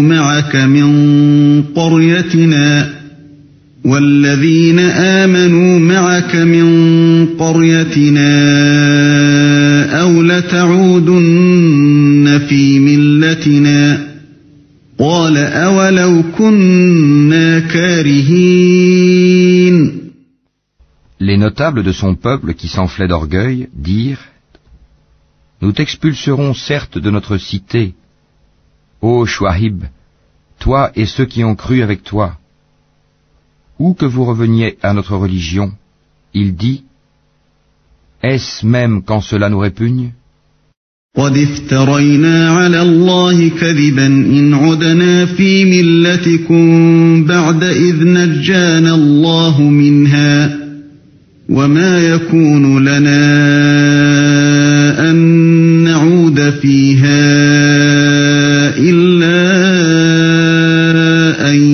A: معك من قريتنا أو لتعودن في ملتنا قال أولو كنا كارهين.
B: Les notables de son peuple qui s'enflaient d'orgueil dirent: Nous t'expulserons certes de notre cité, ô Shuaib, toi et ceux qui ont cru avec toi. Ou que vous reveniez à notre religion, il dit: Est-ce même quand cela nous répugne?
A: قد افترينا على الله كذبا إن عدنا في ملتكم بعد إذ نجانا الله منها وما يكون لنا أن نعود فيها إلا أن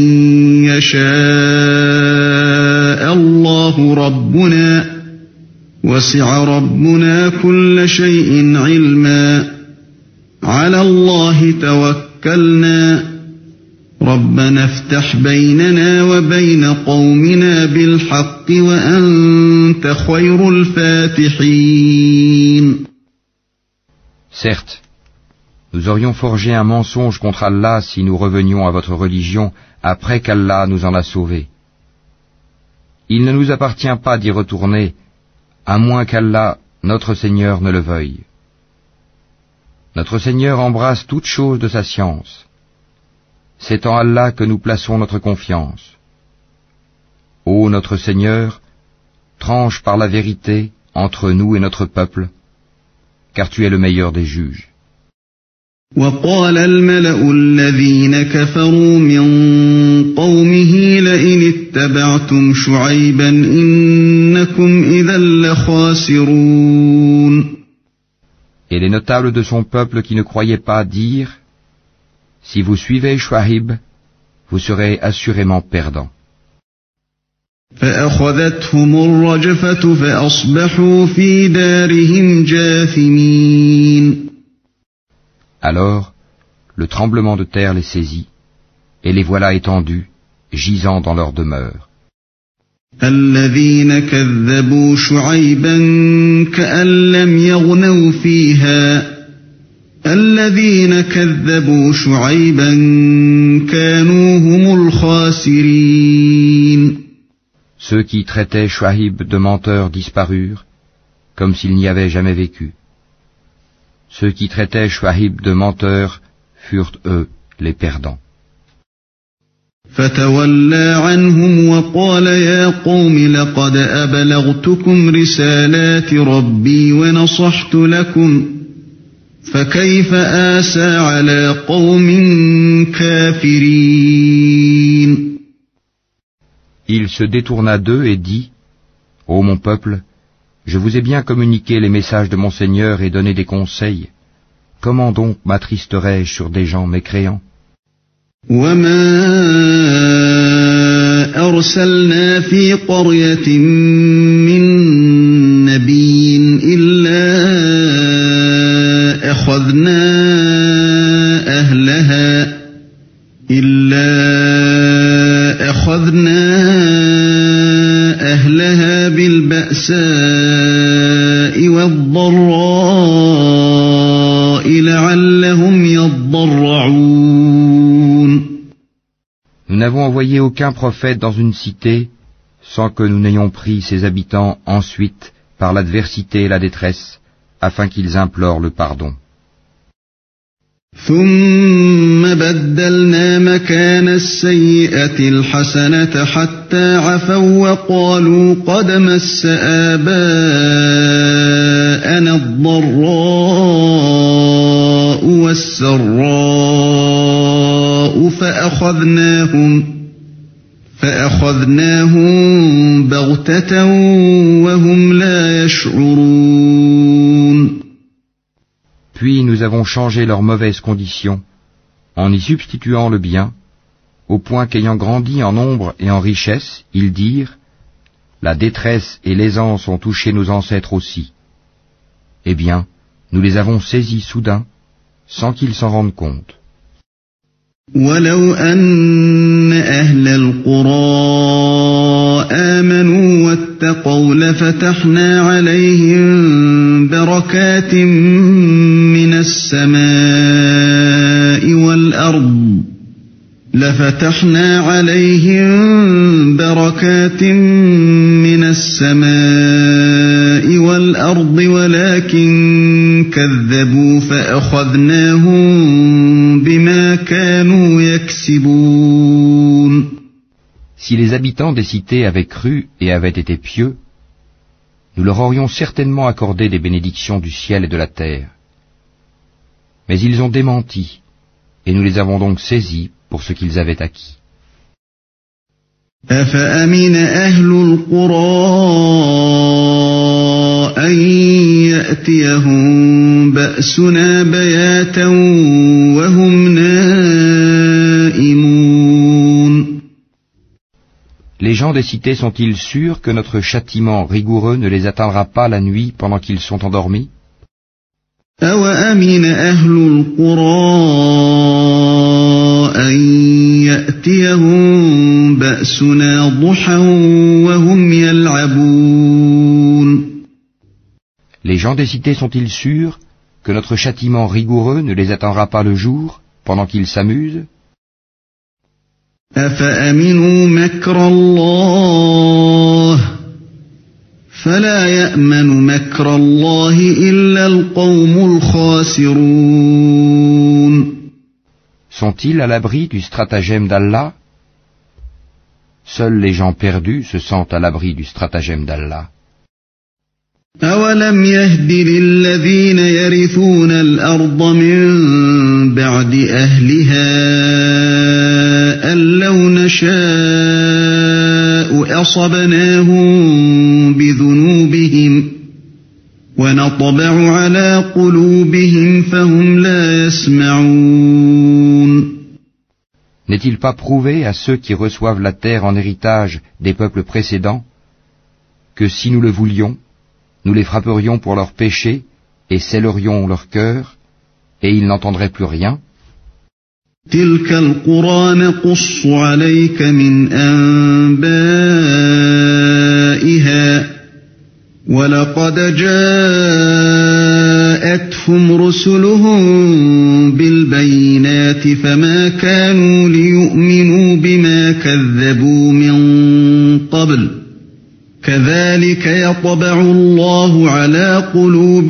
A: يشاء الله ربنا وسع ربنا كل شيء علما على الله توكلنا ربنا افتح بيننا وبين قومنا بالحق وأنت خير الفاتحين.
B: Certes, nous aurions forgé un mensonge contre Allah si nous revenions à votre religion après qu'Allah nous en a sauvés. Il ne nous appartient pas d'y retourner à moins qu'Allah, notre Seigneur, ne le veuille. Notre Seigneur embrasse toutes choses de sa science. C'est en Allah que nous plaçons notre confiance. Ô notre Seigneur, tranche par la vérité entre nous et notre peuple, car tu es le meilleur des juges.
A: وقال الملأ الذين كفروا من قومه لئن اتبعتم شعيبا إنكم إذا لخاسرون.
B: Et les notables de son peuple qui ne croyaient pas dirent: Si vous suivez Shuaib, vous serez assurément perdants.
A: فأخذتهم الرجفة فأصبحوا في دارهم جاثمين.
B: Alors, le tremblement de terre les saisit, et les voilà étendus, gisant dans leur demeure.
A: الذين كذبوا شعيبا كأن لم يغنوا فيها الذين كذبوا شعيبا كانوا هم الخاسرين.
B: Ceux qui traitaient Shuaib de menteur disparurent, comme s'il n'y avait jamais vécu. Ceux qui traitaient Shuaib de menteur furent eux les perdants.
A: فتولى عنهم وقال يا قوم لقد أبلغتكم رسالات ربي ونصحت لكم فكيف آسى على قوم كافرين.
B: Il se détourna d'eux et dit: Ô mon peuple, je vous ai bien communiqué les messages de mon Seigneur et donné des conseils. Comment donc m'attristerais-je sur des gens mécréants?
A: وما أرسلنا في قرية من نبي إلا أخذنا أهلها بالبأساء والضراء لعلهم يضرعون.
B: Nous n'avons envoyé aucun prophète dans une cité sans que nous n'ayons pris ses habitants ensuite par l'adversité et la détresse, afin qu'ils implorent le pardon.
A: ثم بدلنا مكان السيئة الحسنة حتى عفوا وقالوا قد مس آباءنا الضراء والسراء فأخذناهم بغتة وهم لا يشعرون.
B: Puis nous avons changé leurs mauvaises conditions, en y substituant le bien, au point qu'ayant grandi en nombre et en richesse, ils dirent « La détresse et l'aisance ont touché nos ancêtres aussi. » Eh bien, nous les avons saisis soudain, sans qu'ils s'en rendent compte.
A: ولو أن أهل القرى آمنوا واتقوا لفتحنا عليهم بركات من السماء والأرض ولكن كذبوا فأخذناهم بما كانوا يكسبون.
B: Si les habitants des cités avaient cru et avaient été pieux, nous leur aurions certainement accordé des bénédictions du ciel et de la terre. Mais ils ont démenti, et nous les avons donc saisis pour ce qu'ils avaient acquis.
A: أفأمن أهل القرى أن يأتيهم بأسنا بياتا وهم نائمون.
B: Les gens des cités sont-ils sûrs que notre châtiment rigoureux ne les atteindra pas la nuit pendant qu'ils sont endormis?
A: أوأمن أهل القرى أن يأتيهم بأسنا ضحى وهم يلعبون.
B: Les gens des cités sont-ils sûrs que notre châtiment rigoureux ne les atteindra pas le jour pendant qu'ils s'amusent?
A: أفأمنوا مكر الله فلا يأمن مكر الله إلا القوم الخاسرون.
B: Sont-ils à l'abri du stratagème d'Allah? Seuls les gens perdus se sentent à l'abri du stratagème d'Allah.
A: أولم يهد للذين يرثون الأرض من بعد أهلها أن لو نشاء أصبناهم بذنوبهم ونطبع على قلوبهم فهم لا يسمعون.
B: N'est-il pas prouvé à ceux qui reçoivent la terre en héritage des peuples précédents que si nous le voulions, nous les frapperions pour leurs péchés et scellerions leur cœur, et ils n'entendraient plus rien?
A: تلك القرى نقص عليك من أنبائها ولقد جاءتهم رسلهم بالبينات فما كانوا ليؤمنوا بما كذبوا من قبل كذلك يطبع الله على قلوب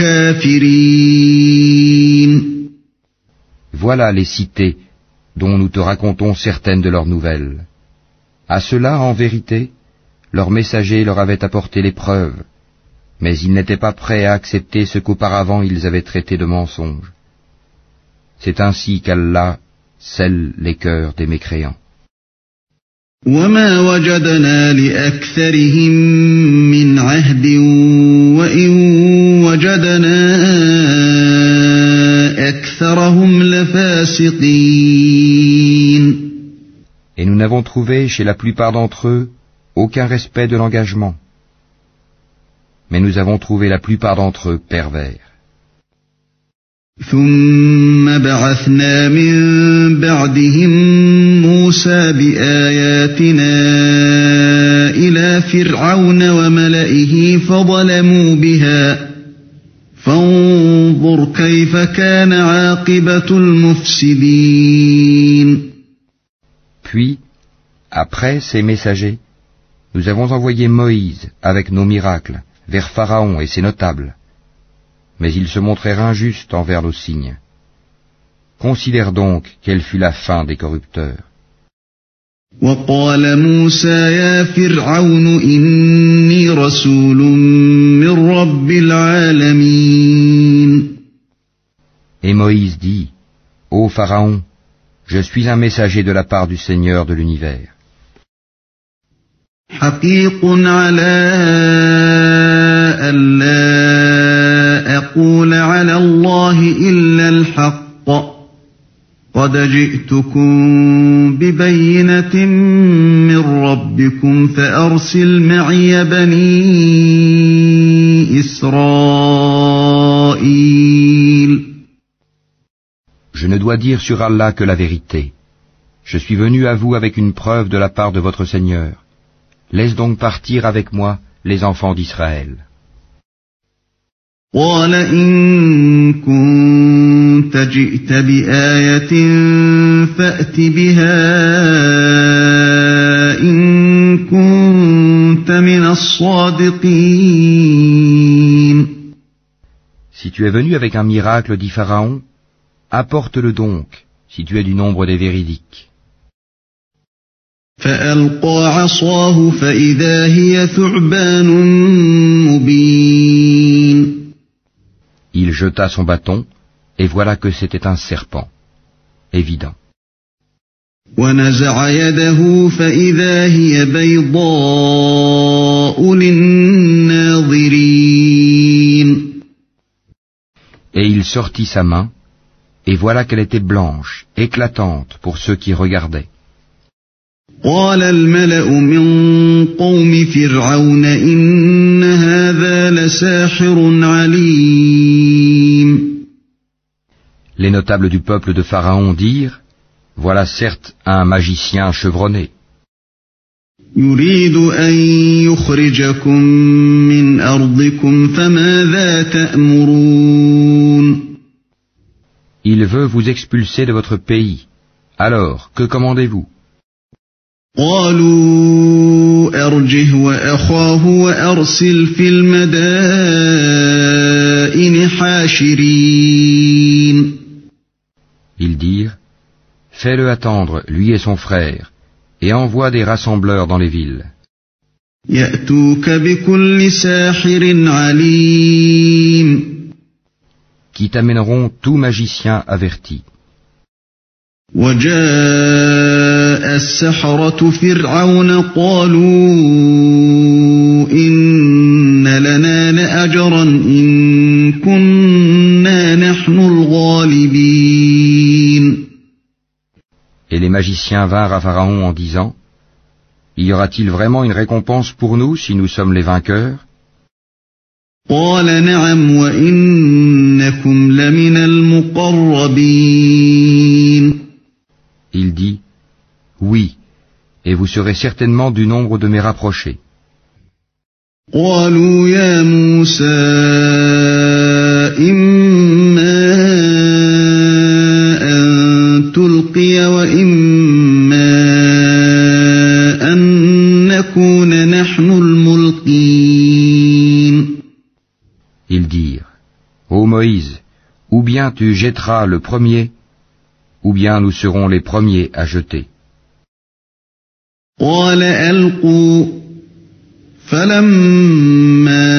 A: الكافرين.
B: Voilà les cités dont nous te racontons certaines de leurs nouvelles. À ceux-là, en vérité, leurs messagers leur avaient apporté les preuves, mais ils n'étaient pas prêts à accepter ce qu'auparavant ils avaient traité de mensonge. C'est ainsi qu'Allah scelle les cœurs des mécréants.
A: وما وجدنا لأكثرهم من عهد وإن وجدنا أكثرهم لفاسقين.
B: Et nous n'avons trouvé chez la plupart d'entre eux aucun respect de l'engagement. Mais nous avons trouvé la plupart d'entre eux pervers.
A: ثم بعثنا من بعدهم موسى بآياتنا إلى فرعون وملئه فظلموا بها فانظر كيف كان عاقبة المفسدين.
B: Puis, après ces messagers, nous avons envoyé Moïse avec nos miracles vers Pharaon et ses notables. Mais ils se montrèrent injustes envers nos signes. Considère donc quelle fut la fin des corrupteurs.
A: وقال موسى يا فرعون إني رسول من رب العالمين.
B: Et Moïse dit, Ô Pharaon, je suis un messager de la part du Seigneur de l'univers.
A: حقيق على ألا أقول على الله إلا الحق قد جئتكم ببينة من ربكم فأرسل معي بني إسرائيل.
B: Je ne dois dire sur Allah que la vérité. Je suis venu à vous avec une preuve de la part de votre Seigneur. Laisse donc partir avec moi les enfants d'Israël.
A: قال إن كنت جئت بآية فأت بها إن كنت من الصادقين.
B: Si tu es venu avec un miracle, dit Pharaon, apporte-le donc, si tu es du nombre des véridiques.
A: فألقى عصاه فإذا هي ثعبان مبين.
B: Il jeta son bâton, et voilà que c'était un serpent, évident.
A: ونزع يده فإذا هي بيضاء للناظرين.
B: Et il sortit sa main, et voilà qu'elle était blanche, éclatante pour ceux qui regardaient.
A: قال الملأ من قوم فرعون إن هذا لساحر عليم.
B: Les notables du peuple de Pharaon dirent, voilà certes un magicien chevronné.
A: يريد أن يخرجكم من أرضكم فماذا تأمرون.
B: Il veut vous expulser de votre pays. Alors, que commandez-vous?
A: قالوا أرجه وأخاه وأرسل في المدائن حاشرين.
B: Ils dirent, fais-le attendre, lui et son frère, et envoie des rassembleurs dans les villes.
A: يأتوك بكل ساحر عليم.
B: Qui t'amèneront tout magicien averti.
A: وجاء السحرة فرعون قالوا إن لنا لأجرا إن كنا نحن الغالبين.
B: Et les magiciens vinrent à Pharaon en disant, y aura-t-il vraiment une récompense pour nous si nous sommes les vainqueurs?
A: قال نعم وإنكم لمن المقربين.
B: Il dit, oui, et vous serez certainement du nombre de mes rapprochés.
A: قالوا يا موسى إما أن تلقي وإما أن نكون نحن الملقين.
B: Ils dirent, ô Moïse, ou bien tu jetteras le premier, ou bien nous serons les premiers à jeter.
A: قال ألقوا فلما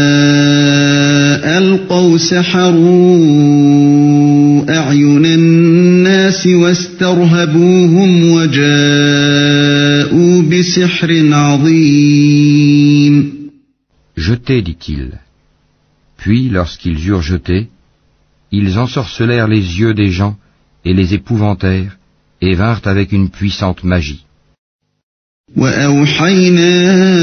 A: ألقوا سحروا أعين الناس واسترهبوهم وجاءوا بسحر عظيم.
B: Jetez, dit-il. Puis, lorsqu'ils eurent jeté, ils ensorcelèrent les yeux des gens et les épouvantèrent, et vinrent avec une puissante magie.
A: وأوحينا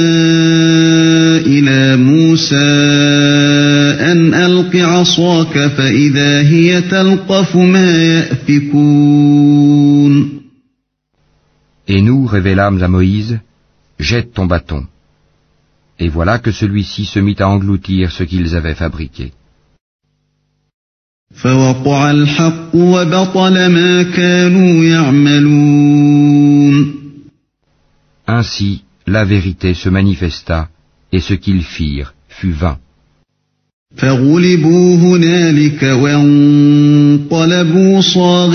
A: إلى موسى أن ألق عصاك فإذا هي تلقف ما يأفكون.
B: Et nous révélâmes à Moïse, jette ton bâton. Et voilà que celui-ci se mit à engloutir ce qu'ils avaient fabriqué.
A: فوقع الحق وبطل ما كانوا يعملون.
B: Ainsi, la vérité se manifesta, et ce qu'ils firent fut vain.
A: فغلبوا هنالك وانقلبوا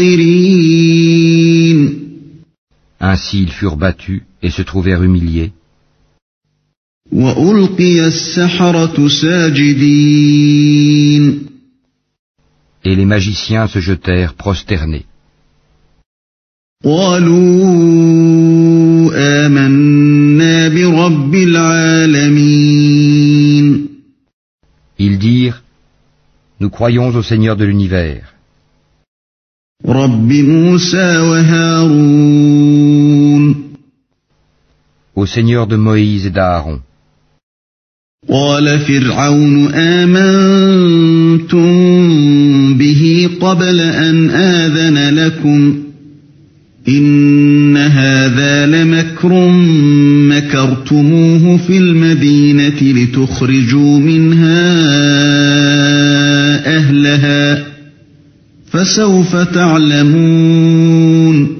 A: صاغرين.
B: Ainsi ils furent battus et se trouvèrent humiliés.
A: وألقي السحرة ساجدين.
B: Et les magiciens se jetèrent prosternés.
A: قالوا آمنا برب العالمين.
B: Ils dirent, nous croyons au Seigneur de l'univers,
A: رب موسى وهارون.
B: au Seigneur de Moïse et d'Aaron.
A: قال فرعون آمنتم به قبل أن آذن لكم إن هذا لمكر مكرتموه في المدينة لتخرجوا منها أهلها فسوف تعلمون.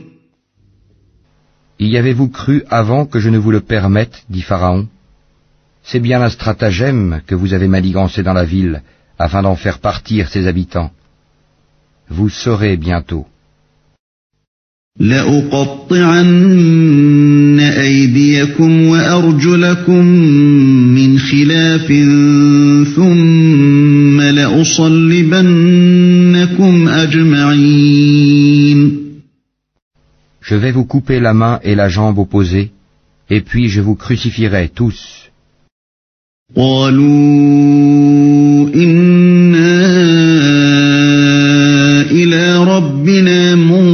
B: Y avez-vous cru avant que je ne vous le permette, dit Pharaon? C'est bien un stratagème que vous avez manigancé dans la ville, afin d'en faire partir ses habitants. Vous saurez bientôt.
A: لأقطعن أيديكم وأرجلكم من خلاف ثم لأصلبنكم أجمعين.
B: Je vais vous couper la main et la jambe opposée, et puis je vous crucifierai tous.
A: قالوا إنا إلى ربنا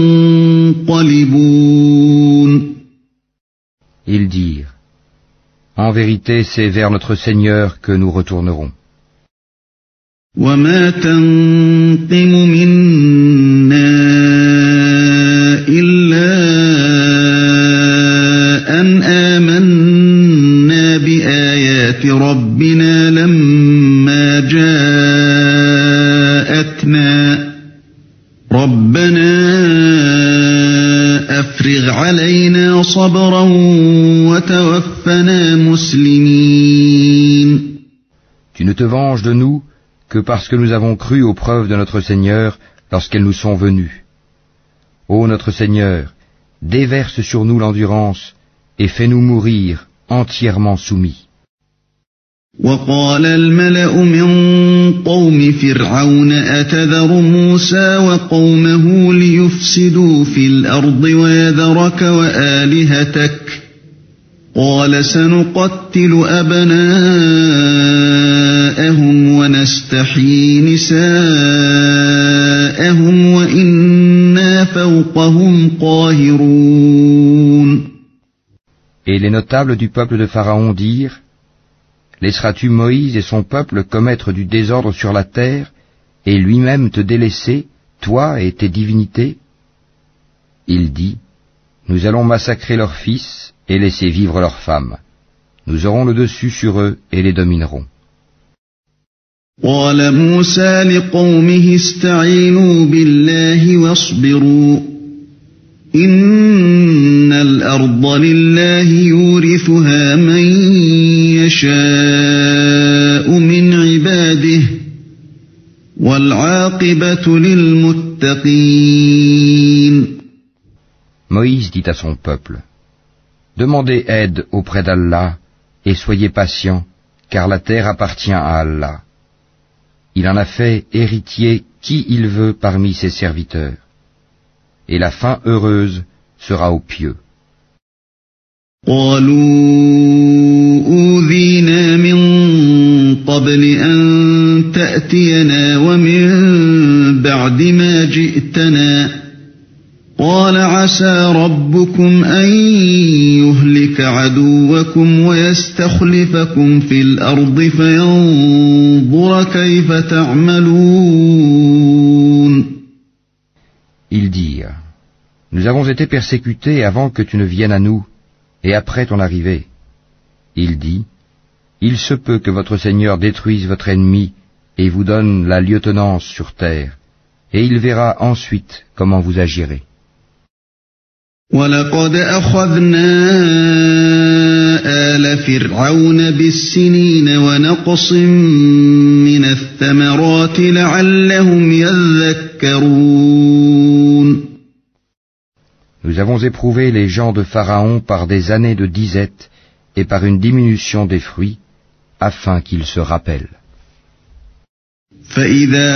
A: منقلبون.
B: Ils dirent, en vérité c'est vers notre Seigneur que nous retournerons.
A: وما تنقم منا إلا أن آمنا بآيات ربنا لما جاءتنا ربنا أفرغ علينا صبرا وتوفنا مسلمين.
B: Tu ne te venges de nous que parce que nous avons cru aux preuves de notre Seigneur lorsqu'elles nous sont venues. Ô notre Seigneur, déverse sur nous l'endurance et fais-nous mourir entièrement soumis.
A: وقال الملأ من قوم فرعون أتذر موسى وقومه ليفسدوا في الأرض ويذرك وآلهتك قال سنقتل أبناءهم ونستحيي نساءهم وإنا فوقهم قاهرون.
B: Et les notables du peuple de Pharaon dirent, laisseras-tu Moïse et son peuple commettre du désordre sur la terre et lui-même te délaisser, toi et tes divinités? Il dit, nous allons massacrer leurs fils et laisser vivre leurs femmes. Nous aurons le dessus sur eux et les dominerons.
A: قال موسى لقومه استعينوا بالله واصبروا إن الأرض لله يورثها من يشاء من عباده والعاقبة للمتقين.
B: Moïse dit à son peuple, demandez aide auprès d'Allah et soyez patients, car la terre appartient à Allah. Il en a fait héritier qui il veut parmi ses serviteurs. Et la fin heureuse sera aux pieux.
A: قالوا أوذينا من قبل أن تأتينا ومن بعد ما جئتنا قال عسى ربكم أن يهلك عدوكم ويستخلفكم في الأرض فينظر كيف تعملون.
B: Ils dirent, nous avons été persécutés avant que tu ne viennes à nous, et après ton arrivée. Il dit, il se peut que votre Seigneur détruise votre ennemi et vous donne la lieutenance sur terre, et il verra ensuite comment vous agirez.
A: وَلَقَدْ أَخَذْنَا آلَ فِرْعَوْنَ بِالسِّنِينَ وَنَقْصٍ مِّنَ الثَّمَرَاتِ لَعَلَّهُمْ يَذَّكَّرُونَ.
B: Nous avons éprouvé les gens de Pharaon par des années de disette et par une diminution des fruits, afin qu'ils se rappellent.
A: فَإِذَا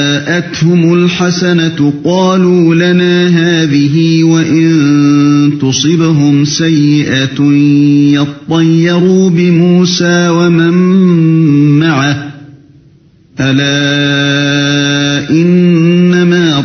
A: جَاءَتْهُمُ الْحَسَنَةُ قَالُوا لَنَا هَٰذِهِ وَإِن تصبهم سيئة يطيروا بموسى ومن معه ألا إنما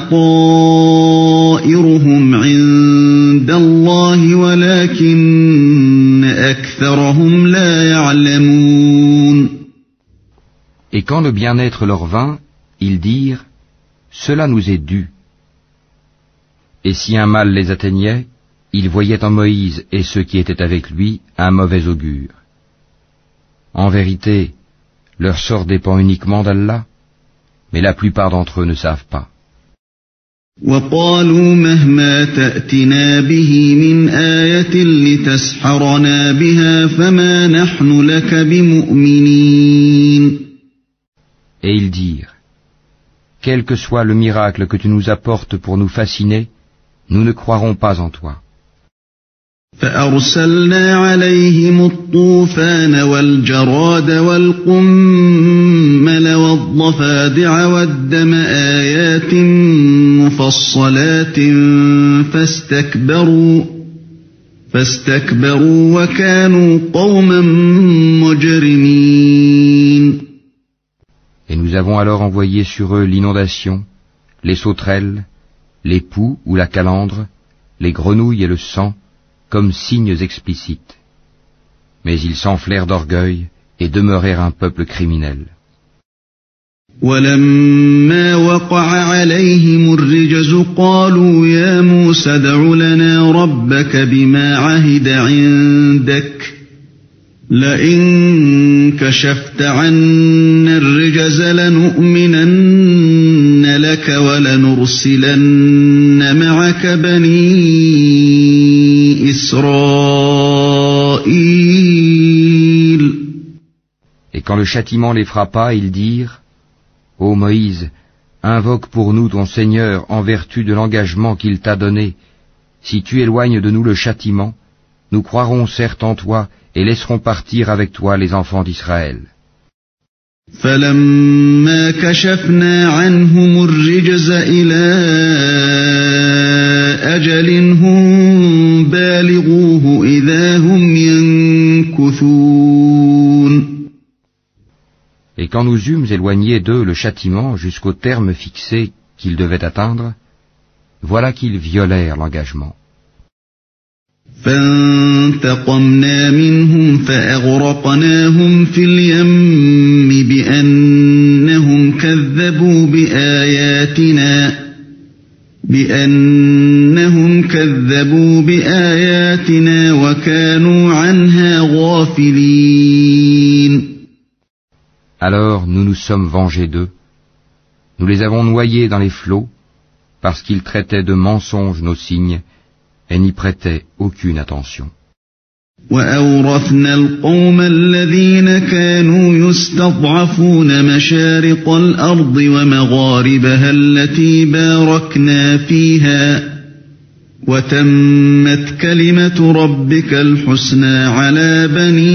A: طائرهم عند الله ولكن أكثرهم لا يعلمون.
B: Et quand le bien-être leur vint, ils dirent, cela nous est dû. Et si un mal les atteignait, ils voyaient en Moïse et ceux qui étaient avec lui un mauvais augure. En vérité, leur sort dépend uniquement d'Allah, mais la plupart d'entre eux ne savent pas.
A: وقالوا مهما تأتنا به من آية لتسحرنا بها فما نحن لك بمؤمنين.
B: Et ils dirent, quel que soit le miracle que tu nous apportes pour nous fasciner, nous ne croirons pas en toi.
A: فأرسلنا عليهم الطوفان والجراد والقمل والضفادع والدم آيات مفصلات فاستكبروا وكانوا قوما مجرمين.
B: Et nous avons alors envoyé sur eux l'inondation, les sauterelles, les poux ou la calandre, les grenouilles et le sang, comme signes explicites. Mais ils s'enflèrent d'orgueil et demeurèrent un peuple criminel.
A: وَلَمَّا وَقَعَ عَلَيْهِمُ الرِّجْزُ قَالُوا يَا مُوسَى ادْعُ لَنَا رَبَّكَ بِمَا عَهِدَ عِندَكَ لَئِن كَشَفْتَ عَنَّا الرِّجْزَ لَنُؤْمِنَنَّ لَكَ وَلَنُرْسِلَنَّ مَعَكَ بَنِي إِسْرَائِيلَ.
B: Et quand le châtiment les frappa, ils dirent, ô Moïse, invoque pour nous ton Seigneur en vertu de l'engagement qu'il t'a donné. Si tu éloignes de nous le châtiment, nous croirons certes en toi et laisserons partir avec toi les enfants d'Israël.
A: فَلَمَّا كَشَفْنَا عَنْهُمُ الرِّجْزَ إِلَىٰ أَجَلٍ هُمْ بَالِغُوهُ إِذَا هُمْ يَنكُثُونَ.
B: Et quand nous eûmes éloigné d'eux le châtiment jusqu'au terme fixé qu'ils devaient atteindre, voilà qu'ils violèrent l'engagement.
A: فَانْتَقَمْنَا مِنْهُمْ فَأَغْرَقْنَاهُمْ فِي الْيَمِّ بِأَنَّهُمْ كَذَّبُوا بِآيَاتِنَا وَكَانُوا عَنْهَا غَافِلِينَ.
B: Alors nous nous sommes vengés d'eux. Nous les avons noyés dans les flots parce qu'ils traitaient de mensonges nos signes et n'y prêtaient aucune attention.
A: وَأَوْرَثْنَا الْقَوْمَ الَّذِينَ كَانُوا يُسْتَضْعَفُونَ مَشَارِقَ الْأَرْضِ وَمَغَارِبَهَا الَّتِي بَارَكْنَا فِيهَا وَتَمَّتْ كَلِمَةُ رَبِّكَ الْحُسْنَى عَلَى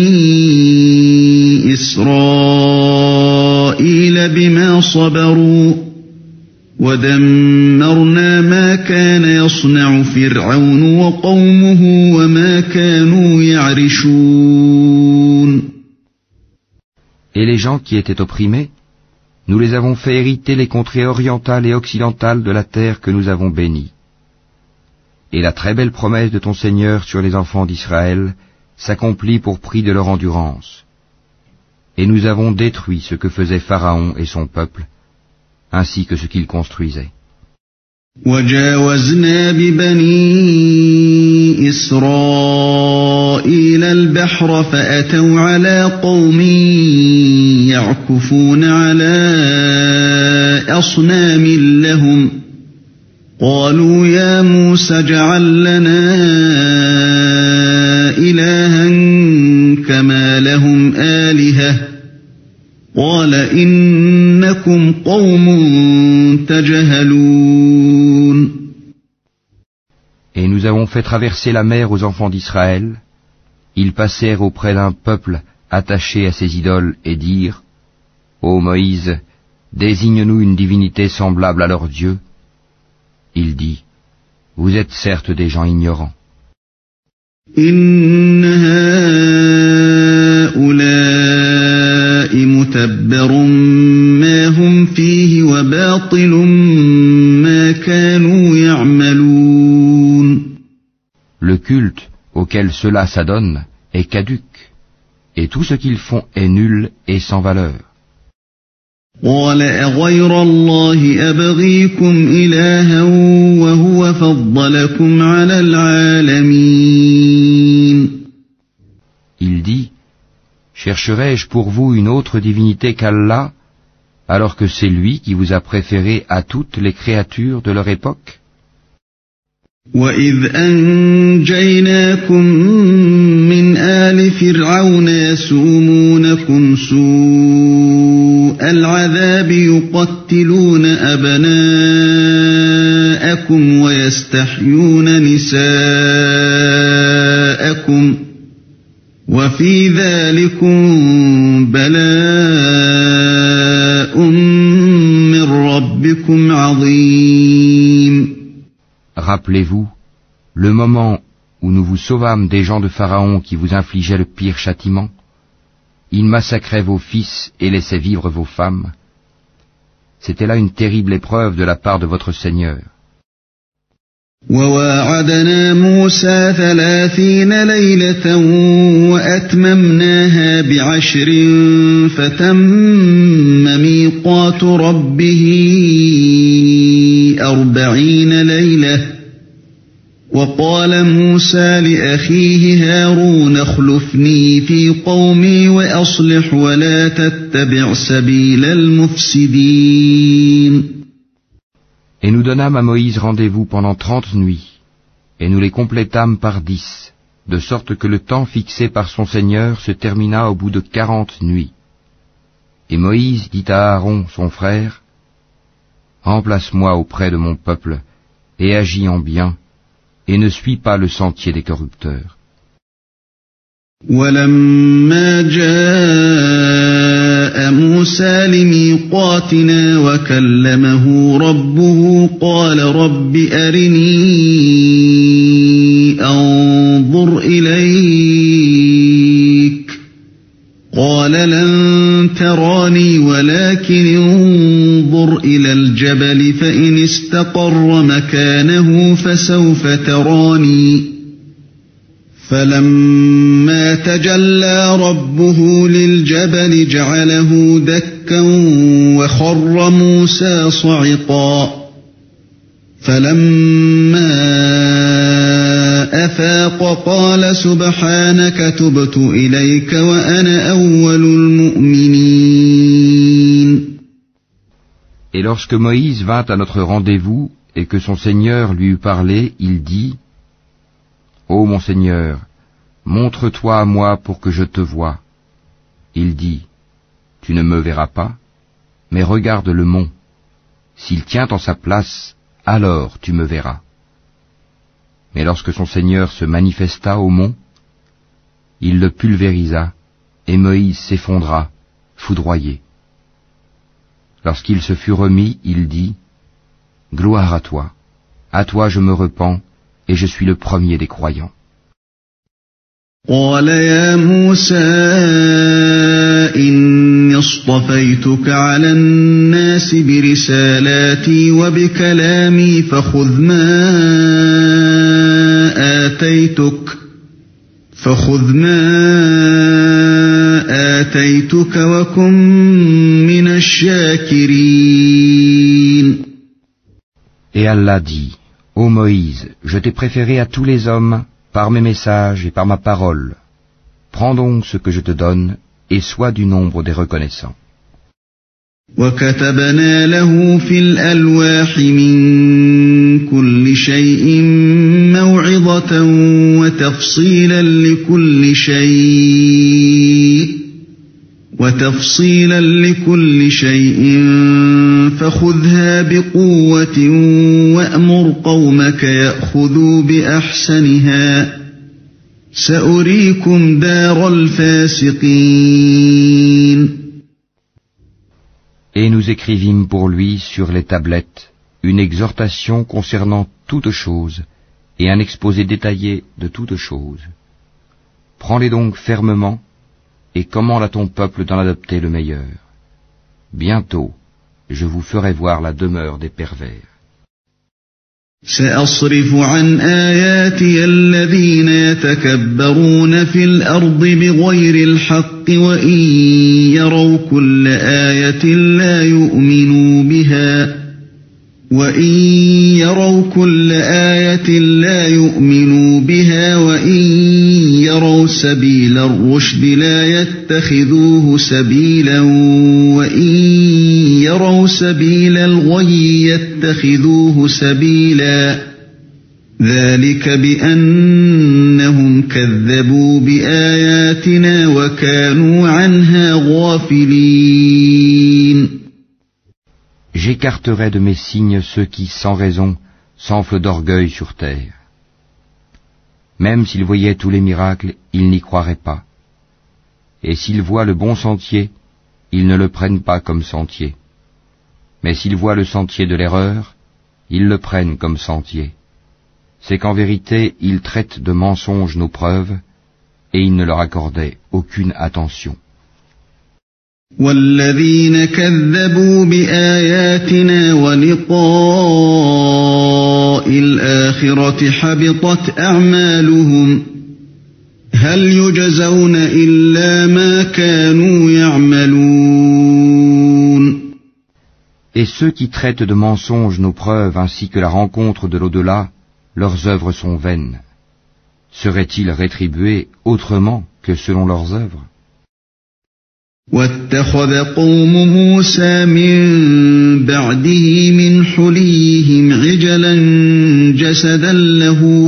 A: بَنِي إِسْرَائِيلَ بِمَا صَبَرُوا وَدَمَّرْنَا مَا كَانَ يَصْنَعُ فِرْعَوْنُ وَقَوْمُهُ وَمَا كَانُوا يَعْرِشُونَ.
B: Et les gens qui étaient opprimés, nous les avons fait hériter les contrées orientales et occidentales de la terre que nous avons bénie. Et la très belle promesse de ton Seigneur sur les enfants d'Israël s'accomplit pour prix de leur endurance. Et nous avons détruit ce que faisait Pharaon et son peuple, ainsi que ce qu'ils construisaient.
A: وَجَاوَزْنَا بِبَنِي إِسْرَائِيلَ الْبَحْرَ فَأَتَوْا عَلَى قَوْمٍ يَعْكُفُونَ عَلَى أَصْنَامٍ لَهُمْ قَالُوا يَا مُوسَى اجْعَل لَّنَا إِلَٰهًا كَمَا لَهُمْ آلِهَةٌ قَالَ إِنَّكُمْ قَوْمٌ تَجْهَلُونَ.
B: Et nous avons fait traverser la mer aux enfants d'Israël. Ils passèrent auprès d'un peuple attaché à ses idoles et dirent, ô Moïse, désigne-nous une divinité semblable à leur Dieu. Il dit, vous êtes certes des gens ignorants.
A: إن هؤلاء متبر ما هم فيه وباطل ما كانوا يعملون.
B: Le culte auquel cela s'adonne est caduc, et tout ce qu'ils font est nul et sans valeur.
A: قال أغير الله أبغيكم إلها وهو فضلكم على العالمين.
B: Il dit, chercherai-je pour vous une autre divinité qu'Allah, alors que c'est lui qui vous a préféré à toutes les créatures de leur époque?
A: وَإِذْ أَنْجَيْنَاكُمْ مِنْ آلِ فِرْعَوْنَ يَسُومُونَكُمْ سُوءَ الْعَذَابِ يُقَتِّلُونَ أَبْنَاءَكُمْ وَيَسْتَحْيُونَ نِسَاءَكُمْ وَفِي ذَلِكُمْ بَلَاءٌ مِّن رَّبِّكُمْ عَظِيمٌ.
B: Rappelez-vous, le moment où nous vous sauvâmes des gens de Pharaon qui vous infligeaient le pire châtiment. Ils massacraient vos fils et laissaient vivre vos femmes. C'était là une terrible épreuve de la part de votre Seigneur.
A: وَوَاعَدْنَا مُوسَى 30 لَيْلَةً وَأَتْمَمْنَاهَا ب10 فَتَمَّ مِيقَاتُ رَبِّهِ 40 لَيْلَةً وَقَالَ مُوسَى لِأَخِيهِ هَارُونَ اخْلُفْنِي فِي قَوْمِي وَأَصْلِحْ وَلَا تَتَّبِعْ سَبِيلَ الْمُفْسِدِينَ.
B: Et nous donnâmes à Moïse rendez-vous pendant 30 nuits, et nous les complétâmes par 10, de sorte que le temps fixé par son Seigneur se termina au bout de 40 nuits. Et Moïse dit à Aaron, son frère, « Remplace-moi auprès de mon peuple, et agis en bien, et ne suis pas le sentier des corrupteurs. »
A: وَلَمَّا جَاءَ مُوسَى لِمِيقَاتِنَا وَكَلَّمَهُ رَبُّهُ قَالَ رَبِّ أَرِنِي أَنظُرْ إِلَيْكَ قَالَ لَن تَرَانِي وَلَكِنِ انظُرْ إِلَى الْجَبَلِ فَإِنِ اسْتَقَرَّ مَكَانَهُ فَسَوْفَ تَرَانِي فَلَمَّا تَجَلَّى رَبُّهُ لِلْجَبَلِ جَعَلَهُ دَكًّا وَخَرَّ مُوسَى صَعِقًا فَلَمَّا أَفَاقَ قَالَ سُبْحَانَكَ تُبْتُ إِلَيْكَ وَأَنَا أَوَّلُ الْمُؤْمِنِينَ.
B: Et lorsque Moïse vint à notre rendez-vous et que son Seigneur lui eut parlé, il dit, « Ô mon Seigneur, montre-toi à moi pour que je te voie. » Il dit, « Tu ne me verras pas, mais regarde le mont. S'il tient en sa place, alors tu me verras. » Mais lorsque son Seigneur se manifesta au mont, il le pulvérisa, et Moïse s'effondra, foudroyé. Lorsqu'il se fut remis, il dit, « Gloire à toi je me repens, et je suis le premier des croyants. »
A: قال يا موسى إني اصطفيتك على الناس برسالاتي وبكلامي فخذ ما آتيتك وكن من الشاكرين.
B: Et Allah dit, Ô Moïse, je t'ai préféré à tous les hommes par mes messages et par ma parole. Prends donc ce que je te donne et sois du nombre des reconnaissants.
A: وَكَتَبْنَا لَهُ فِي الْأَلْوَاحِ مِنْ كُلِّ شَيْءٍ مَوْعِظَةً وَتَفْصِيلًا لِكُلِّ شَيْءٍ فَخُذْهَا بِقُوَّةٍ وَأْمُرْ قَوْمَكَ يَأْخُذُوا بِأَحْسَنِهَا سَأُرِيكُمْ دَارَ الْفَاسِقِينَ.
B: Et nous écrivîmes pour lui sur les tablettes une exhortation concernant toutes choses et un exposé détaillé de toutes choses. Prends-les donc fermement et commande à ton peuple d'en adopter le meilleur. Bientôt, je vous ferai voir la demeure des pervers.
A: سأصرف عن آياتي الذين يتكبرون في الأرض بغير الحق وإن يروا كل آية لا يؤمنوا بها وإن يروا سبيل الرشد لا يتخذوه سبيلا وإن يروا سبيل الغي يتخذوه سبيلا ذلك بأنهم كذبوا بآياتنا وكانوا عنها غافلين.
B: J'écarterai de mes signes ceux qui, sans raison, s'enflent d'orgueil sur terre. Même s'ils voyaient tous les miracles, ils n'y croiraient pas. Et s'ils voient le bon sentier, ils ne le prennent pas comme sentier. Mais s'ils voient le sentier de l'erreur, ils le prennent comme sentier. C'est qu'en vérité, ils traitent de mensonges nos preuves, et ils ne leur accordaient aucune attention.
A: والذين كذبوا بآياتنا ولقاء الآخرة حبطت أعمالهم هل يجزون إلا ما كانوا يعملون.
B: Et ceux qui traitent de mensonges nos preuves ainsi que la rencontre de l'au-delà, leurs œuvres sont vaines. Seraient-ils rétribués autrement que selon leurs œuvres?
A: واتخذ قوم موسى من بعده من حليهم عجلا جسدا له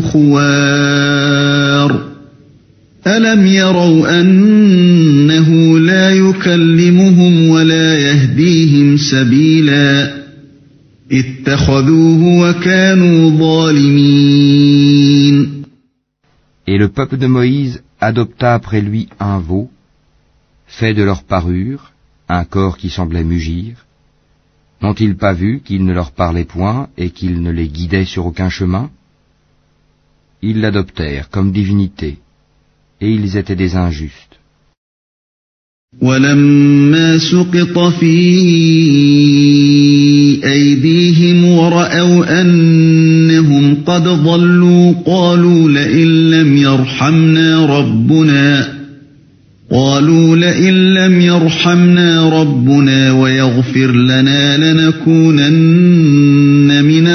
A: خوار ألم يروا أنه لا يكلمهم ولا يهديهم سبيلا اتخذوه وكانوا ظالمين.
B: Et le peuple de Moïse adopta après lui un veau, fait de leur parure, un corps qui semblait mugir. N'ont-ils pas vu qu'il ne leur parlait point et qu'il ne les guidait sur aucun chemin? Ils l'adoptèrent comme divinité, et ils étaient des injustes.
A: وَلَمَّا سُقِطَ فِي أَيْدِيهِمْ وَرَأَوْا أَنَّهُمْ قَدْ ضَلُّوا قَالُوا لَئِن لَّمْ يَرْحَمْنَا رَبُّنَا وَيَغْفِرْ لَنَا لَنَكُونَنَّ مِنَ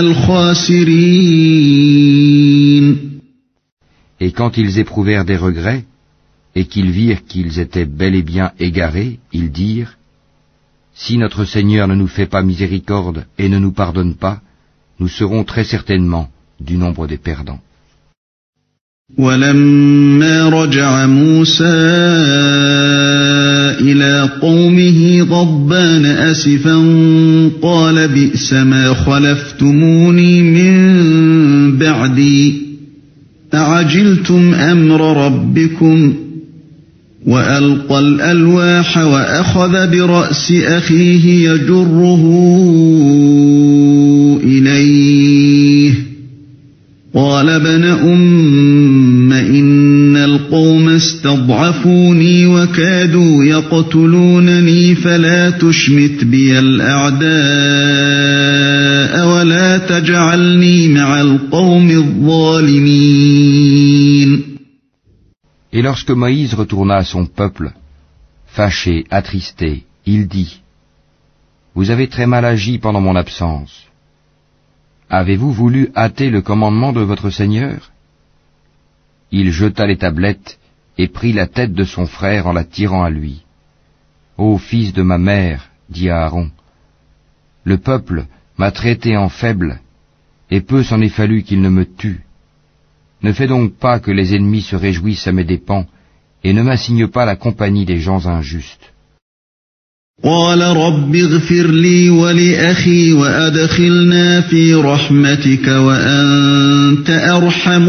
A: الْخَاسِرِينَ.
B: Et quand ils éprouvèrent des regrets, et qu'ils virent qu'ils étaient bel et bien égarés, ils dirent: si notre Seigneur ne nous fait pas miséricorde et ne nous pardonne pas, nous serons très certainement du nombre des perdants.
A: وَلَمَّا رَجَعَ مُوسَى إِلَى قَوْمِهِ غَضْبَانَ أَسِفًا قَالَ بِئْسَ مَا خَلَفْتُمُونِي مِن بَعْدِي أَعَجِلْتُمْ أَمْرَ رَبِّكُمْ وَأَلْقَى الْأَلْوَاحَ وَأَخَذَ بِرَأْسِ أَخِيهِ يَجُرُّهُ إِلَيْهِ قال ابن أم إن القوم استضعفوني وكادوا يقتلونني فلا تشمت بي الأعداء ولا تجعلني مع القوم الظالمين.
B: Et lorsque Moïse retourna à son peuple, fâché, attristé, il dit: vous avez très mal agi pendant mon absence. Avez-vous voulu hâter le commandement de votre Seigneur? Il jeta les tablettes et prit la tête de son frère en la tirant à lui. Ô fils de ma mère, dit Aaron, le peuple m'a traité en faible, et peu s'en est fallu qu'il ne me tue. Ne fais donc pas que les ennemis se réjouissent à mes dépens, et ne m'assigne pas la compagnie des gens injustes.
A: قال رب اغفر لي ولأخي وأدخلنا في رحمتك وأنت أرحم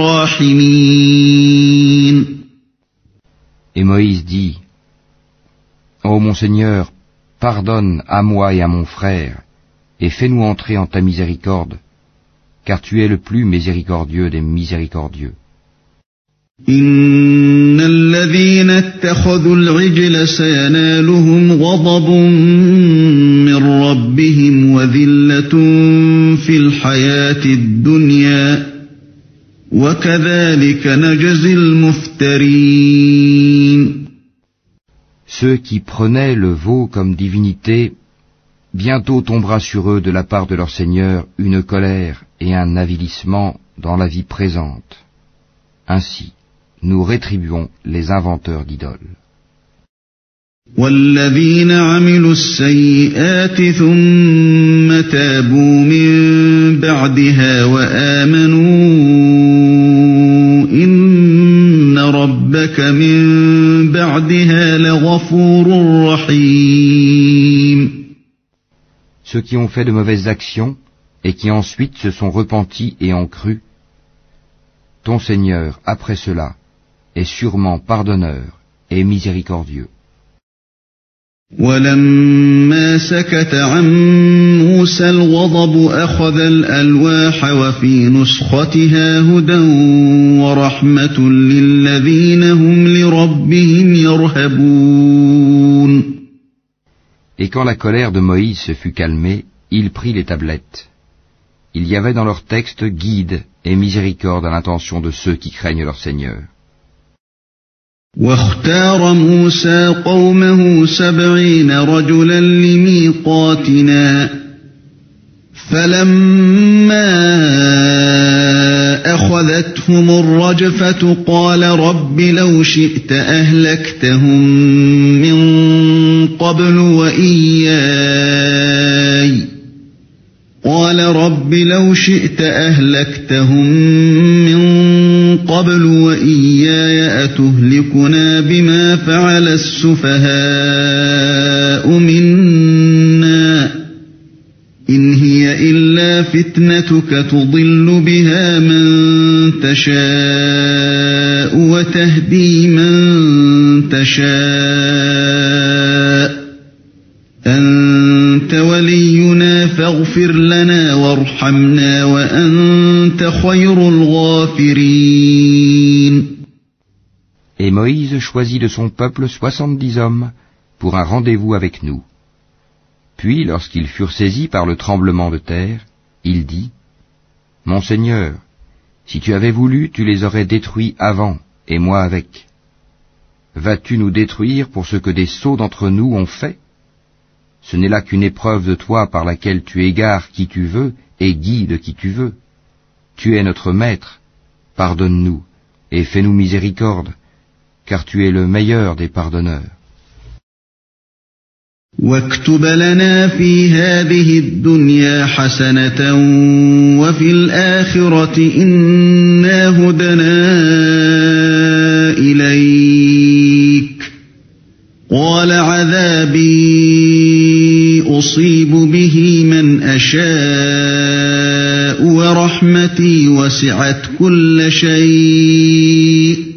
A: الراحمين.
B: Et Moïse dit: Ô mon Seigneur, pardonne à moi et à mon frère, et fais-nous entrer en ta miséricorde. car tu es le plus miséricordieux des miséricordieux.
A: إن الذين اتخذوا العجل سينالهم غضب من ربهم وذلة في الحياة الدنيا وكذلك نجزي المفترين.
B: Ceux qui prenaient le veau comme divinité, bientôt tombera sur eux de la part de leur Seigneur une colère et un avilissement dans la vie présente. Ainsi, nous rétribuons les inventeurs d'idoles.
A: والذين عملوا السيئات ثم تابوا من بعدها وآمنوا إن ربك من بعدها لغفور رحيم.
B: Ceux qui ont fait de mauvaises actions et qui ensuite se sont repentis et ont cru, ton Seigneur, après cela, est sûrement pardonneur et miséricordieux.
A: ولما سكت عن موسى الغضب أخذ الألواح وفي نسختها هدى ورحمة للذين هم لربهم يرهبون.
B: Et quand la colère de Moïse se fut calmée, il prit les tablettes. Il y avait dans leur texte guide et miséricorde à l'intention de ceux qui craignent leur Seigneur.
A: واختار موسى قومه 70 رجلا لميقاتنا فلما أخذتهم الرجفة قال رب لو شئت أهلكتهم من قبل وإياي قال رب لو شئت أهلكتهم من قبل وإياي أتهلكنا بما فعل السفهاء منا إن هي إلا فتنتك تضل بها من تشاء وتهدي من تشاء أنت ولينا فاغفر لنا وارحمنا وأنت خير الغافرين.
B: Et Moïse choisit de son peuple 70 hommes pour un rendez-vous avec nous. Puis, lorsqu'ils furent saisis par le tremblement de terre, il dit, « Mon Seigneur, si tu avais voulu, tu les aurais détruits avant, et moi avec. Vas-tu nous détruire pour ce que des sots d'entre nous ont fait ? Ce n'est là qu'une épreuve de toi par laquelle tu égares qui tu veux et guides qui tu veux. Tu es notre maître, pardonne-nous et fais-nous miséricorde, car tu es le meilleur des pardonneurs.
A: واكتب لنا في هذه الدنيا حسنة وفي الآخرة إنا هدنا إليك قال عذابي أصيب به من أشاء ورحمتي وسعت كل شيء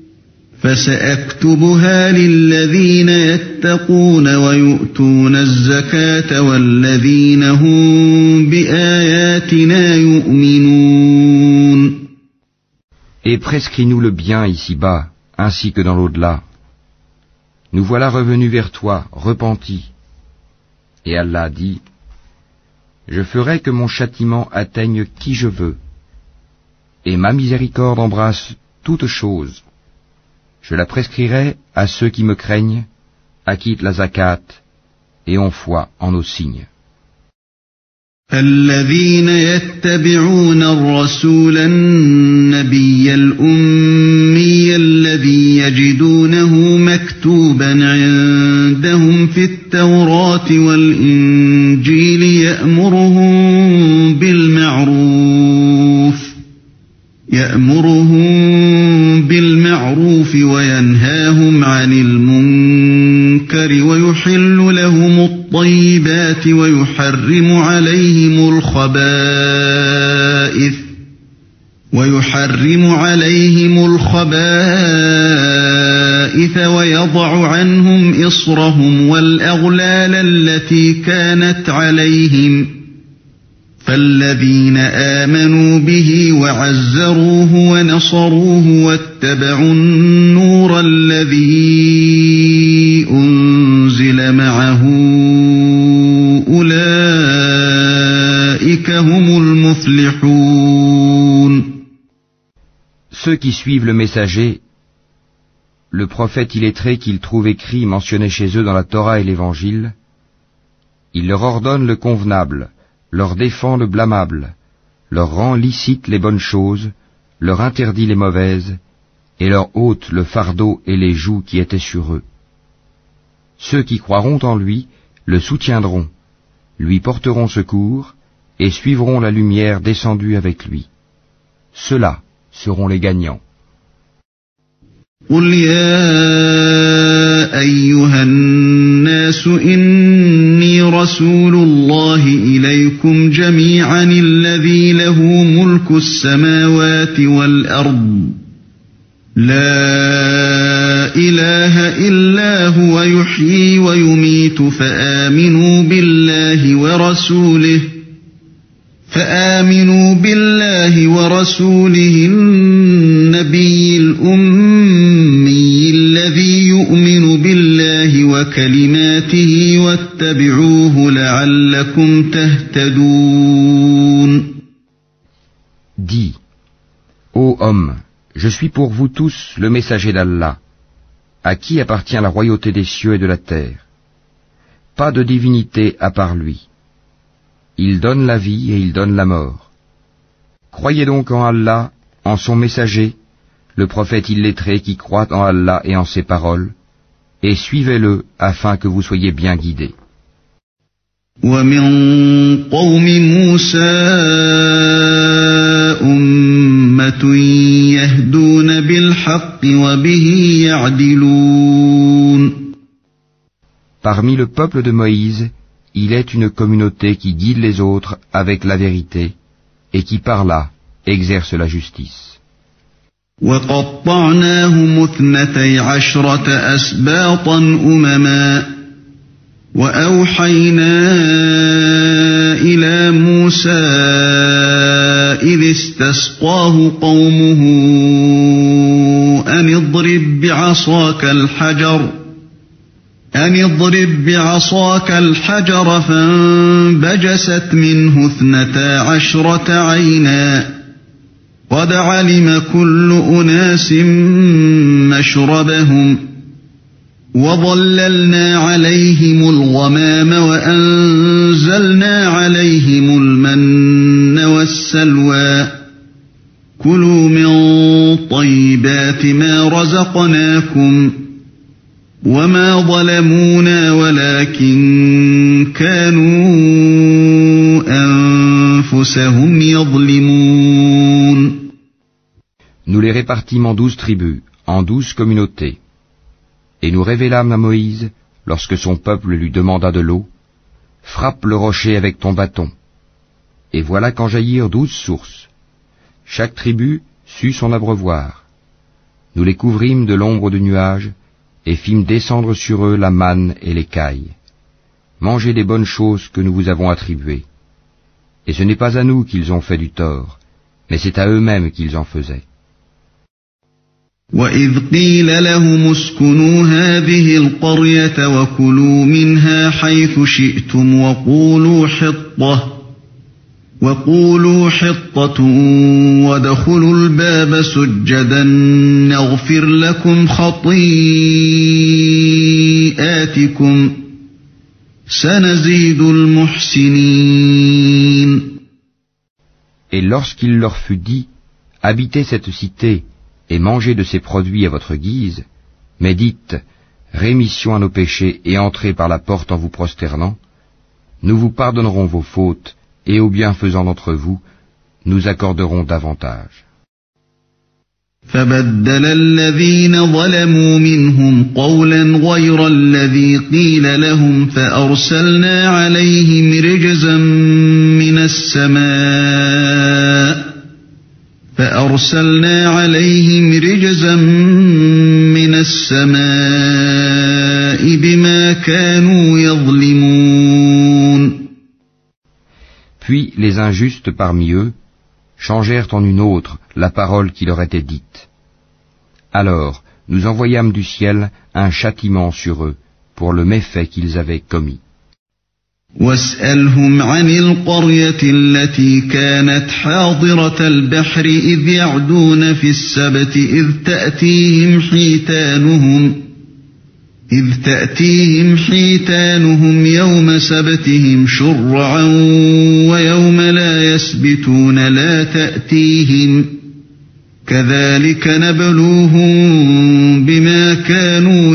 A: فسأكتبها للذين يتقون ويؤتون الزكاة والذين هم بآياتنا يؤمنون.
B: Et prescris-nous le bien ici-bas, ainsi que dans l'au-delà. Nous voilà revenus vers toi, repentis. Et Allah dit, je ferai que mon châtiment atteigne qui je veux, et ma miséricorde embrasse toute chose. Je la prescrirai à ceux qui me craignent, acquittent la zakat et ont foi en nos signes.
A: الذين يتبعون الرسول النبي الأمي الذي يجدونه مكتوبا عندهم في التوراة والإنجيل يأمرهم بالمعروف وينهاهم عن المنكر ويحل لهم الطيبات ويحرم عليهم الخبائث ويضع عنهم إصرهم والأغلال التي كانت عليهم فالذين آمنوا به وعزروه ونصروه واتبعوا النور الذي أنزل معه أولئك هم المفلحون.
B: Ceux qui suivent le messager, le prophète illettré qu'ils trouvent écrit mentionné chez eux dans la Torah et l'Évangile, il leur ordonne le convenable, leur défend le blâmable, leur rend licite les bonnes choses, leur interdit les mauvaises, et leur ôte le fardeau et les jougs qui étaient sur eux. Ceux qui croiront en lui le soutiendront, lui porteront secours, et suivront la lumière descendue avec lui. Ceux-là seront les gagnants.
A: قل يا أيها الناس إني رسول الله إليكم جميعا الذي له ملك السماوات والأرض لا إله إلا هو يحيي ويميت فآمنوا بالله ورسوله النبي الأمي الذي يؤمن بالله وكلماته واتبعوه لعلكم تهتدون.
B: Dis, ô homme, je suis pour vous tous le messager d'Allah, à qui appartient la royauté des cieux et de la terre. Pas de divinité à part lui. Il donne la vie et il donne la mort. Croyez donc en Allah, en son messager, le prophète illettré qui croit en Allah et en ses paroles, et suivez-le afin que vous soyez bien guidés.
A: ومن قوم موسى أمة يهدون بالحق وبه يعدلون.
B: Parmi le peuple de Moïse, il est une communauté qui guide les autres avec la vérité, et qui par là exerce la justice.
A: وقطعناهم 12 أسباطا أمما وأوحينا إلى موسى إذ استسقاه قومه أن اضرب بعصاك الحجر فانبجست منه 12 عينا قد علم كل أناس مشربهم وظللنا عليهم الغمام وأنزلنا عليهم المن والسلوى كلوا من طيبات ما رزقناكم وما ظلمونا ولكن كانوا أنفسهم يظلمون.
B: Nous les répartîmes en 12 tribus, en 12 communautés. Et nous révélâmes à Moïse, lorsque son peuple lui demanda de l'eau, frappe le rocher avec ton bâton. Et voilà qu'en jaillirent 12 sources. Chaque tribu sut son abreuvoir. Nous les couvrîmes de l'ombre du nuage, et fîmes descendre sur eux la manne et l'écaille. Mangez des bonnes choses que nous vous avons attribuées. Et ce n'est pas à nous qu'ils ont fait du tort, mais c'est à eux-mêmes qu'ils en faisaient.
A: وَإِذْ قِيلَ لَهُمُ اسْكُنُوا هَٰذِهِ الْقَرْيَةَ وَكُلُوا مِنْهَا حَيْثُ شِئْتُمْ وَقُولُوا حِطَّةٌ وَادْخُلُوا الْبَابَ سُجَّدًا نَغْفِرْ لَكُمْ خَطِيئَاتِكُمْ سَنَزِيدُ الْمُحْسِنِينَ.
B: Et lorsqu'il leur fut dit, habitez cette cité, et mangez de ses produits à votre guise, mais dites, rémission à nos péchés et entrez par la porte en vous prosternant, nous vous pardonnerons vos fautes, et aux bienfaisants d'entre vous, nous accorderons davantage.
A: فَبَدَّلَ الَّذِينَ ظَلَمُوا مِنْهُمْ قَوْلًا غَيْرَ الَّذِي قِيلَ لَهُمْ فَأَرْسَلْنَا عَلَيْهِمْ رِجْزًا مِّنَ السَّمَاءِ بِمَا كَانُوا يَظْلِمُونَ.
B: Puis les injustes parmi eux changèrent en une autre la parole qui leur était dite. Alors nous envoyâmes du ciel un châtiment sur eux pour le méfait qu'ils avaient commis.
A: واسألهم عن القرية التي كانت حاضرة البحر إذ يعدون في السبت إذ تأتيهم حيتانهم يوم سبتهم شرعا ويوم لا يسبتون لا تأتيهم كذلك نبلوهم بما كانوا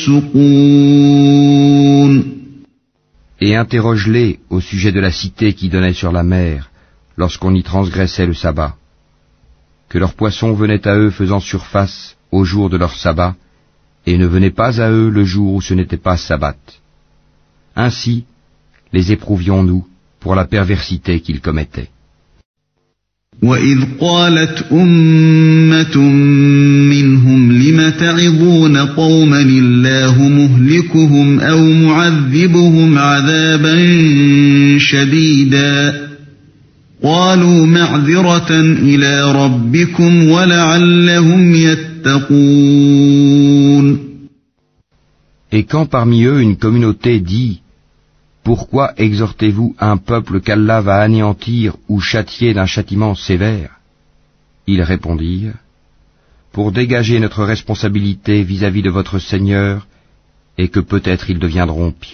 A: يفسقون.
B: Et interroge-les au sujet de la cité qui donnait sur la mer, lorsqu'on y transgressait le sabbat, que leurs poissons venaient à eux faisant surface au jour de leur sabbat, et ne venaient pas à eux le jour où ce n'était pas sabbat. Ainsi, les éprouvions-nous pour la perversité qu'ils commettaient.
A: وَإِذْ قَالَتْ أُمَّةٌ مِّنْهُمْ لِمَ تَعِظُونَ قَوْمًا اللَّهُ مُهْلِكُهُمْ أَوْ مُعَذِّبُهُمْ عَذَابًا شَدِيدًا قَالُوا مَعْذِرَةً إِلَىٰ رَبِّكُمْ وَلَعَلَّهُمْ يَتَّقُونَ.
B: Et quand parmi eux une communauté dit « Pourquoi exhortez-vous un peuple qu'Allah va anéantir ou châtier d'un châtiment sévère ?» Ils répondirent « Pour dégager notre responsabilité vis-à-vis de votre Seigneur et que peut-être ils deviendront pieux. »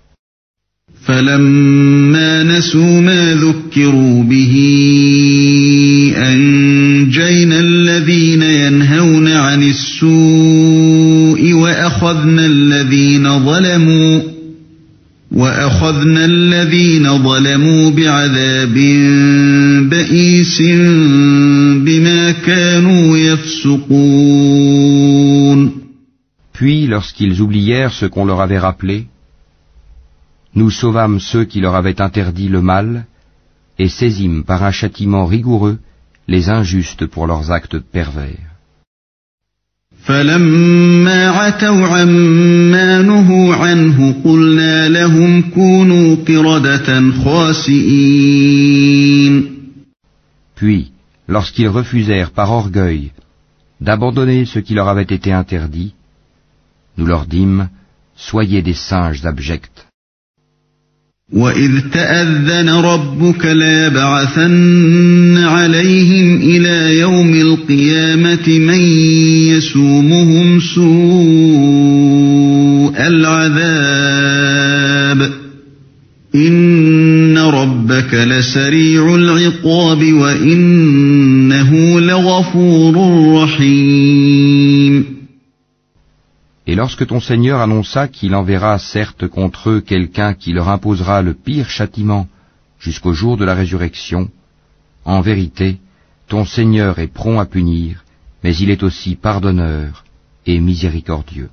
A: فَلَمَّا نَسُوا مَا ذُكِّرُوا بِهِ أَنجَيْنَا الَّذِينَ يَنْهَوْنَ عَنِ السُّوءِ وَأَخَذْنَا الَّذِينَ ظَلَمُوا بِعَذَابٍ بَئِيسٍ بِمَا كَانُوا يَفْسُقُونَ.
B: Puis, lorsqu'ils oublièrent ce qu'on leur avait rappelé, nous sauvâmes ceux qui leur avaient interdit le mal et saisîmes par un châtiment rigoureux les injustes pour leurs actes pervers.
A: فَلَمَّا عَتَوْا عَمَّا نُهُوا عَنْهُ قُلْنَا لَهُمْ كُونُوا قِرَدَةً خَاسِئِينَ.
B: Puis, lorsqu'ils refusèrent par orgueil d'abandonner ce qui leur avait été interdit, nous leur dîmes, soyez des singes abjects.
A: وَإِذْ تَأَذَّنَ رَبُّكَ لَيَبْعَثَنَّ عَلَيْهِمْ إِلَى يَوْمِ الْقِيَامَةِ مَن يَسُومُهُمْ سُوءَ الْعَذَابِ إِنَّ رَبَّكَ لَسَرِيعُ الْعِقَابِ وَإِنَّهُ لَغَفُورٌ رَّحِيمٌ.
B: Et lorsque ton Seigneur annonça qu'il enverra certes contre eux quelqu'un qui leur imposera le pire châtiment jusqu'au jour de la résurrection, en vérité, ton Seigneur est prompt à punir, mais il est aussi pardonneur et miséricordieux.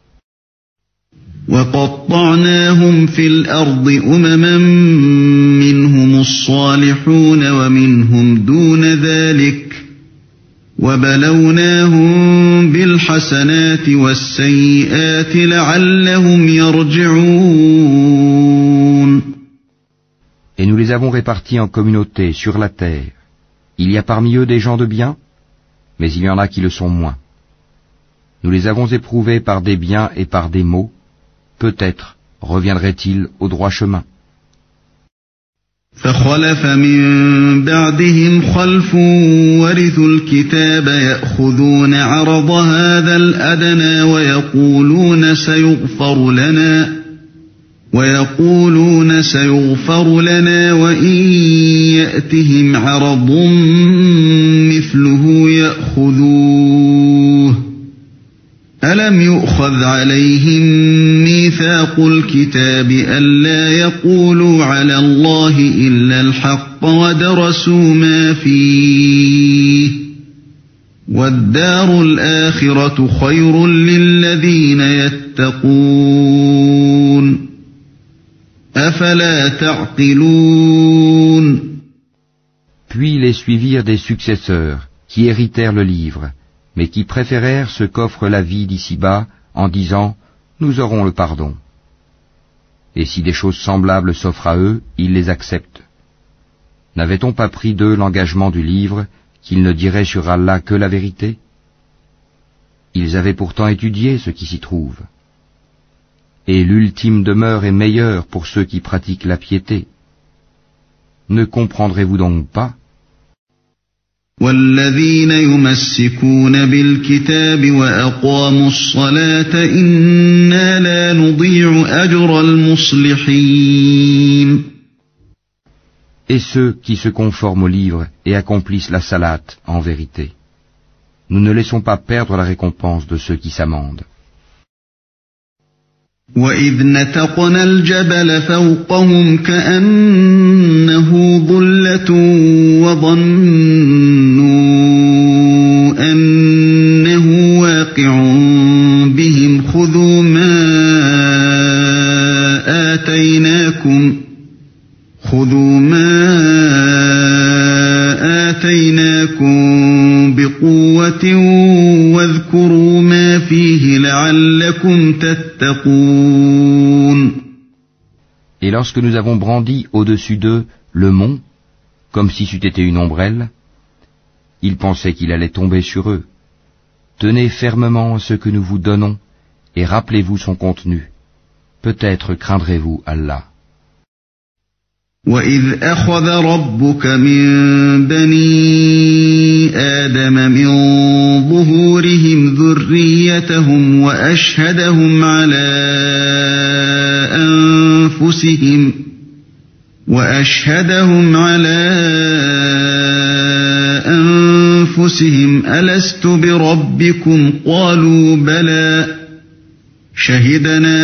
A: وَقَطَّعْنَاهُمْ فِي الْأَرْضِ أُمَمًا مِّنْهُمُ الصَّالِحُونَ وَمِنْهُمْ دُونَ ذَلِكَ وَبَلَوْنَاهُمْ بِالْحَسَنَاتِ وَالسَّيِّئَاتِ لَعَلَّهُمْ يَرْجِعُونَ.
B: Et nous les avons répartis en communautés sur la terre. Il y a parmi eux des gens de bien, mais il y en a qui le sont moins. Nous les avons éprouvés par des biens et par des maux. Peut-être reviendraient-ils au droit chemin.
A: فَخَلَفَ مِن بَعْدِهِمْ خَلْفٌ وَرِثُوا الْكِتَابَ يَأْخُذُونَ عَرَضَ هَذَا الْأَدْنَىٰ وَيَقُولُونَ سَيُغْفَرُ لَنَا وَإِن يَأْتِهِمْ عَرَضٌ مِّثْلُهُ يَأْخُذُوهُ أَلَمْ يُؤْخَذْ عَلَيْهِمْ مِيثَاقُ الْكِتَابِ أَلَّا يَقُولُوا عَلَى اللَّهِ إِلَّا الْحَقَّ وَدَرَسُوا مَا فِيهِ وَالدَّارُ الْآخِرَةُ خَيْرٌ لِّلَّذِينَ يَتَّقُونَ أَفَلَا تَعْقِلُونَ.
B: Puis les suivirent des successeurs qui héritèrent le livre, mais qui préférèrent ce qu'offre la vie d'ici-bas en disant « Nous aurons le pardon ». Et si des choses semblables s'offrent à eux, ils les acceptent. N'avait-on pas pris d'eux l'engagement du livre qu'ils ne diraient sur Allah que la vérité? Ils avaient pourtant étudié ce qui s'y trouve. Et l'ultime demeure est meilleure pour ceux qui pratiquent la piété. Ne comprendrez-vous donc pas?
A: والذين يمسكون بالكتاب وأقاموا الصلاة إنا لا نضيع أجر المصلحين.
B: Et ceux qui se conforment au livre et accomplissent la salate en vérité. Nous ne laissons pas perdre la récompense de ceux qui s'amendent.
A: وَإِذْ نَتَقْنَا الْجَبَلَ فَوْقَهُمْ كَأَنَّهُ ظُلَّةٌ وَظَنُّوا أَنَّهُ واقع بِهِمْ خُذُوا مَا آتَيْنَاكُمْ بِقُوَّةٍ وَاذْكُرُوا مَا فِيهِ لَعَلَّكُمْ تَتَّقُونَ.
B: Et lorsque nous avons brandi au-dessus d'eux le mont, comme si c'eût été une ombrelle, ils pensaient qu'il allait tomber sur eux. Tenez fermement ce que nous vous donnons, et rappelez-vous son contenu. Peut-être craindrez-vous Allah.
A: وَإِذْ أَخَذَ رَبُّكَ مِنْ بَنِي آدَمَ مِنْ ظُهُورِهِمْ ذُرِّيَّتَهُمْ وَأَشْهَدَهُمْ عَلَى أَنفُسِهِمْ أَلَسْتُ بِرَبِّكُمْ قَالُوا بَلَى شَهِدْنَا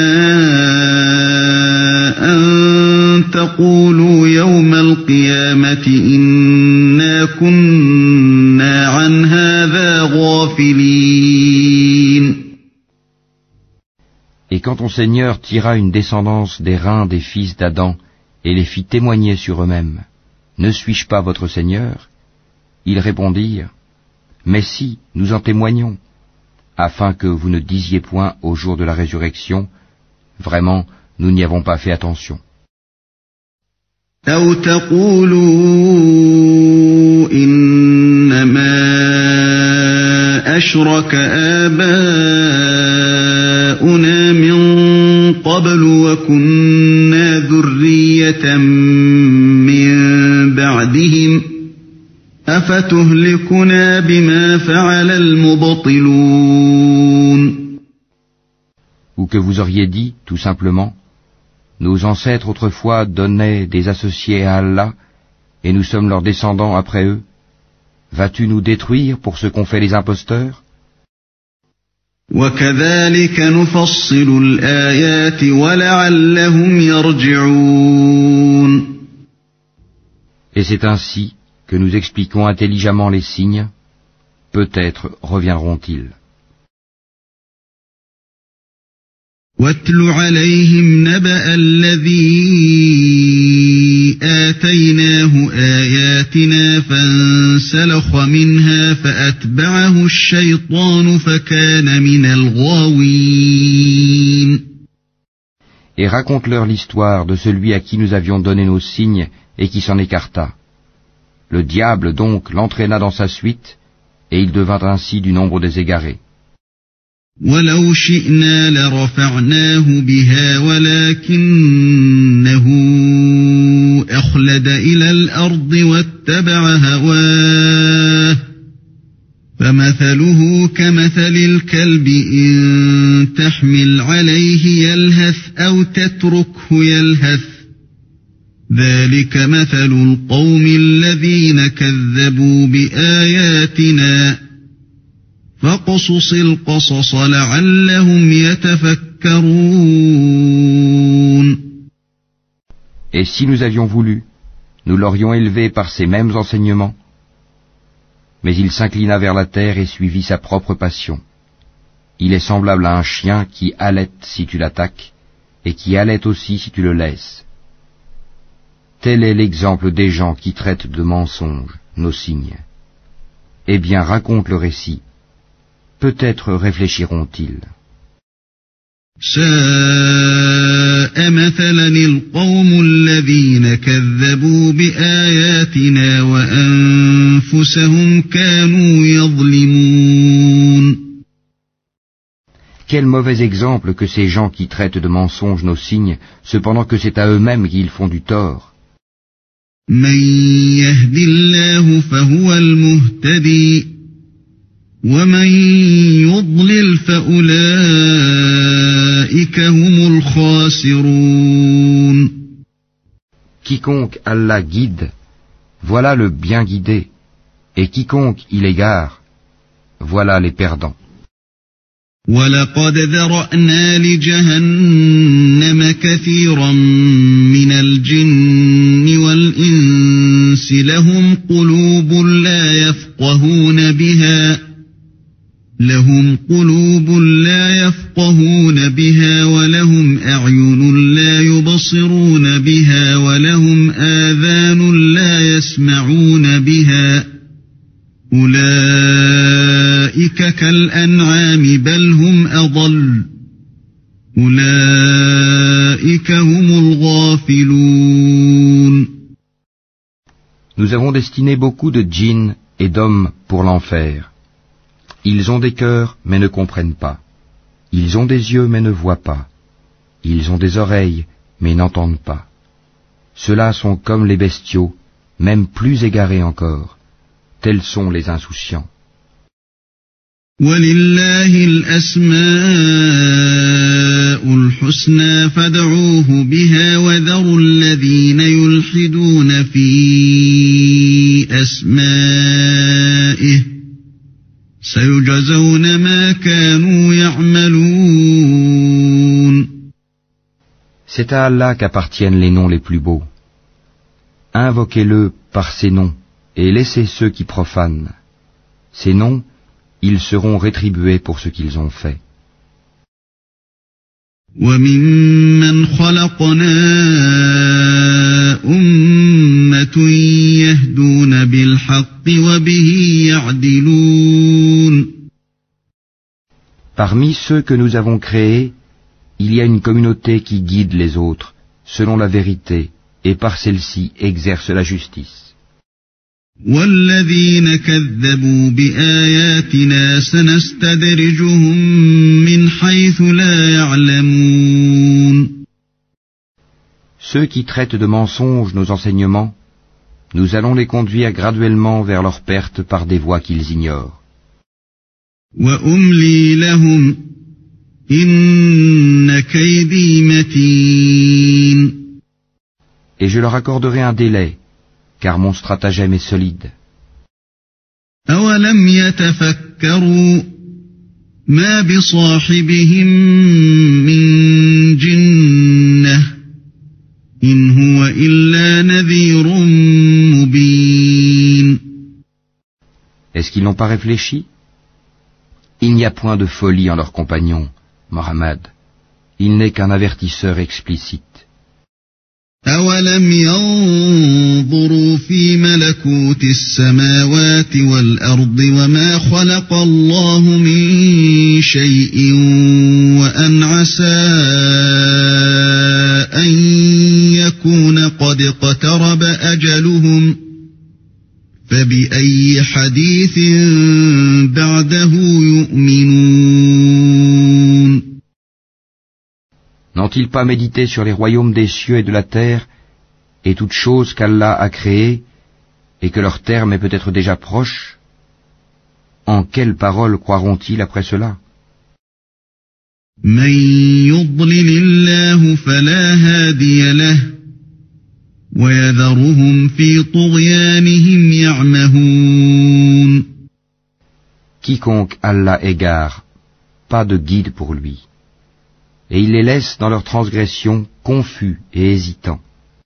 A: أَن تقولوا يوم القيامة إنا كنا عن هذا غافلين.
B: Et quand ton Seigneur tira une descendance des reins des fils d'Adam et les fit témoigner sur eux-mêmes, ne suis-je pas votre Seigneur? Ils répondirent, mais si, nous en témoignons, afin que vous ne disiez point au jour de la résurrection, vraiment, nous n'y avons pas fait attention.
A: أو تقولوا إنما أشرك آباؤنا من قبل وكنا ذرية من بعدهم أفتهلكنا بما فعل المبطلون.
B: Ou que vous auriez dit, tout simplement, nos ancêtres autrefois donnaient des associés à Allah, et nous sommes leurs descendants après eux. Vas-tu nous détruire pour ce qu'ont fait les imposteurs?
A: وَكَذَلِكَ نُفَصِّلُ الْآيَاتِ وَلَعَلَّهُمْ يَرْجِعُونَ.
B: Et c'est ainsi que nous expliquons intelligemment les signes. Peut-être reviendront-ils.
A: وَاتْلُ عَلَيْهِمْ نَبَأَ الَّذِي آتَيْنَاهُ آيَاتِنَا فَانسَلَخَ مِنْهَا فَأَتْبَعَهُ الشَّيْطَانُ فَكَانَ مِنَ الْغَاوِينَ.
B: Et raconte-leur l'histoire de celui à qui nous avions donné nos signes et qui s'en écarta. Le diable donc l'entraîna dans sa suite, et il devint ainsi du nombre des égarés.
A: وَلَوْ شِئْنَا لَرَفَعْنَاهُ بِهَا وَلَكِنَّهُ أَخْلَدَ إِلَى الْأَرْضِ وَاتَّبَعَ هَوَاهُ فَمَثَلُهُ كَمَثَلِ الْكَلْبِ إِن تَحْمِلْ عَلَيْهِ يَلْهَثْ أَوْ تَتْرُكْهُ يَلْهَث ذَلِكَ مَثَلُ الْقَوْمِ الَّذِينَ كَذَّبُوا بِآيَاتِنَا فَقْصُصِ الْقَصَصَ لَعَلَّهُمْ يَتَفَكَّرُونَ.
B: Et si nous avions voulu, nous l'aurions élevé par ces mêmes enseignements. Mais il s'inclina vers la terre et suivit sa propre passion. Il est semblable à un chien qui halète si tu l'attaques, et qui halète aussi si tu le laisses. Tel est l'exemple des gens qui traitent de mensonges nos signes. Eh bien, raconte le récit. Peut-être réfléchiront-ils.
A: ساء مثلا القوم الذين كذبوا بآياتنا وأنفسهم كانوا يظلمون.
B: Quel mauvais exemple que ces gens qui traitent de mensonges nos signes, cependant que c'est à eux-mêmes qu'ils font du tort.
A: من يهد الله فهو المهتدي ومن يضلل فأولئك هم الخاسرون.
B: Quiconque Allah guide, voilà le bien guidé, et quiconque il égare, voilà les perdants.
A: وَلَقَدْ ذَرَأْنَا لِجَهَنَّمَ كَثِيرًا مِنَ الْجِنِّ وَالْإِنسِ لَهُمْ قُلُوبٌ لَا يَفْقَهُونَ بِهَا وَلَهُمْ أَعْيُنٌ لَا يُبْصِرُونَ بِهَا وَلَهُمْ آذَانٌ لَا يَسْمَعُونَ بِهَا أولئك كالأنعام بل هم أضل أولئك هم الغافلون.
B: Nous avons destiné beaucoup de djinns et d'hommes pour l'enfer. Ils ont des cœurs mais ne comprennent pas. Ils ont des yeux mais ne voient pas. Ils ont des oreilles mais n'entendent pas. Ceux-là sont comme les bestiaux, même plus égarés encore. Tels sont les insouciants.
A: وَلِلَّهِ الْأَسْمَاءُ الْحُسْنَى فَادْعُوهُ بِهَا وَذَرُوا الَّذِينَ يُلْحِدُونَ فِي أَسْمَائِهِ سَيُجْزَوْنَ مَا كَانُوا يَعْمَلُونَ.
B: C'est à Allah qu'appartiennent les noms les plus beaux. Invoquez-le par ces noms. Et laissez ceux qui profanent. Ces noms, ils seront rétribués pour ce qu'ils ont fait.
A: وَمِمَّنْ خَلَقْنَا أُمَّةٌ يَهْدُونَ بِالْحَقِّ وَبِهِ يَعْدِلُونَ.
B: Parmi ceux que nous avons créés, il y a une communauté qui guide les autres, selon la vérité, et par celle-ci exerce la justice.
A: وَالَّذِينَ كَذَّبُوا بِآيَاتِنَا سَنَسْتَدْرِجُهُم مِّنْ حَيْثُ لَا يَعْلَمُونَ.
B: Ceux qui traitent de mensonges nos enseignements, nous allons les conduire graduellement vers leur perte par des voies qu'ils ignorent.
A: وَأُمْلِي لَهُمْ إِنَّ كَيْدِي مَتِينٌ.
B: Et je leur accorderai un délai, car mon stratagème est solide.
A: أَوَلَمْ يَتَفَكَّرُوا مَا بِصَاحِبِهِم مِّن جِنَّةٍ إِنْ هُوَ إِلَّا نَذِيرٌ مُّبِينٌ.
B: Est-ce qu'ils n'ont pas réfléchi? Il n'y a point de folie en leur compagnon, Mohammed. Il n'est qu'un avertisseur explicite.
A: أَوَلَمْ يَنظُرُوا فِي مَلَكُوتِ السَّمَاوَاتِ وَالْأَرْضِ وَمَا خَلَقَ اللَّهُ مِن شَيْءٍ وَأَنْ عَسَىٰ أَن يَكُونَ قَدِ اقْتَرَبَ أَجَلُهُمْ فَبِأَيِّ حَدِيثٍ بَعْدَهُ يُؤْمِنُونَ.
B: N'ont-ils pas médité sur les royaumes des cieux et de la terre, et toutes choses qu'Allah a créées, et que leur terme est peut-être déjà proche? En quelles paroles croiront-ils après cela?
A: من يضلل الله فلا هادي له ويذرهم في طغيانهم يعمهون.
B: Quiconque Allah égare, pas de guide pour lui. Et il les laisse dans leur transgression confus et hésitants.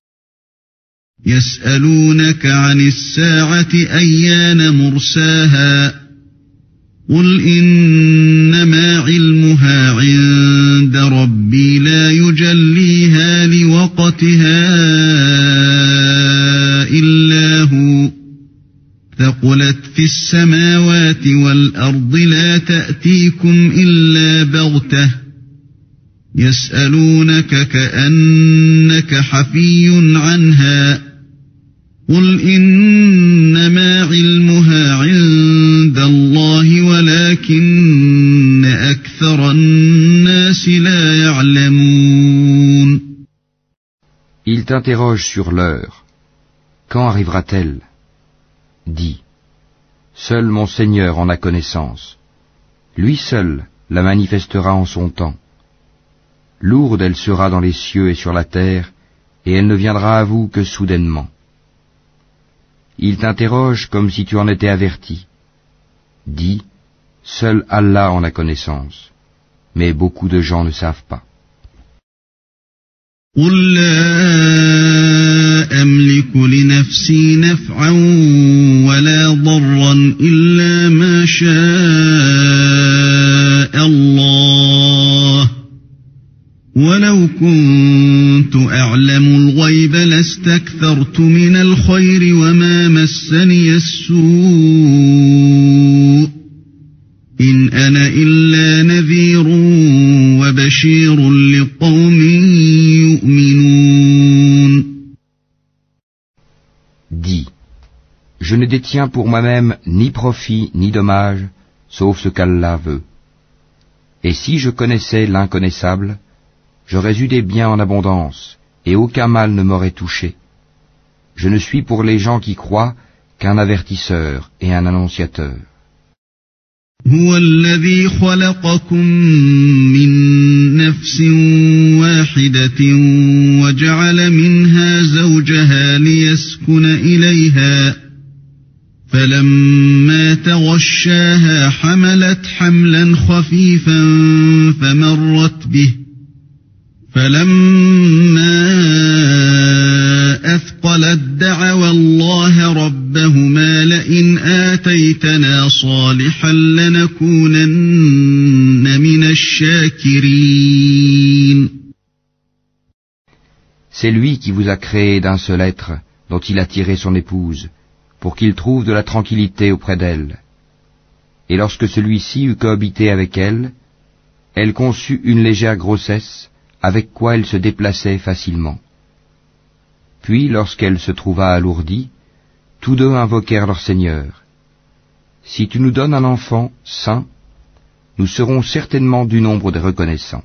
A: يسألونك عن الساعة أيان مرساها قل إنما علمها عند ربي لا يجليها لوقتها إلا هو ثقلت في السماوات والأرض لا تأتيكم إلا بغتة يسألونك كأنك حفي عنها قل إنما علمها عند الله ولكن أكثر الناس لا يعلمون.
B: Ils t'interrogent sur l'heure. Quand arrivera-t-elle? Dis, seul mon Seigneur en a connaissance. Lui seul la manifestera en son temps. Lourde elle sera dans les cieux et sur la terre, et elle ne viendra à vous que soudainement. Ils t'interrogent comme si tu en étais averti. Dis, seul Allah en a connaissance, mais beaucoup de gens ne savent pas.
A: قل لا أملك لنفسي نفعا ولا ضرا إلا ما شاء الله ولو كنت أعلم الغيب لاستكثرت من الخير وما مسني السوء إن أنا إلا نذير وبشير لقوم يؤمنون.
B: Dis, je ne détiens pour moi-même ni profit ni dommage, sauf ce qu'Allah veut. Et si je connaissais l'inconnaissable, j'aurais eu des biens en abondance, et aucun mal ne m'aurait touché. Je ne suis pour les gens qui croient qu'un avertisseur et un annonciateur.
A: هو الذي خلقكم من نفس واحدة وجعل منها زوجها ليسكن إليها فلما تغشاها حملت حملا خفيفا فمرت به فلما أثقلت دعوا الله ربهما لئن آتيتنا صالحا لنكونن من الشاكرين.
B: C'est lui qui vous a créé d'un seul être dont il a tiré son épouse, pour qu'il trouve de la tranquillité auprès d'elle. Et lorsque celui-ci eut cohabité avec elle, elle conçut une légère grossesse, avec quoi elle se déplaçait facilement. Puis, lorsqu'elle se trouva alourdie, tous deux invoquèrent leur Seigneur. Si tu nous donnes un enfant saint, nous serons certainement du nombre des reconnaissants.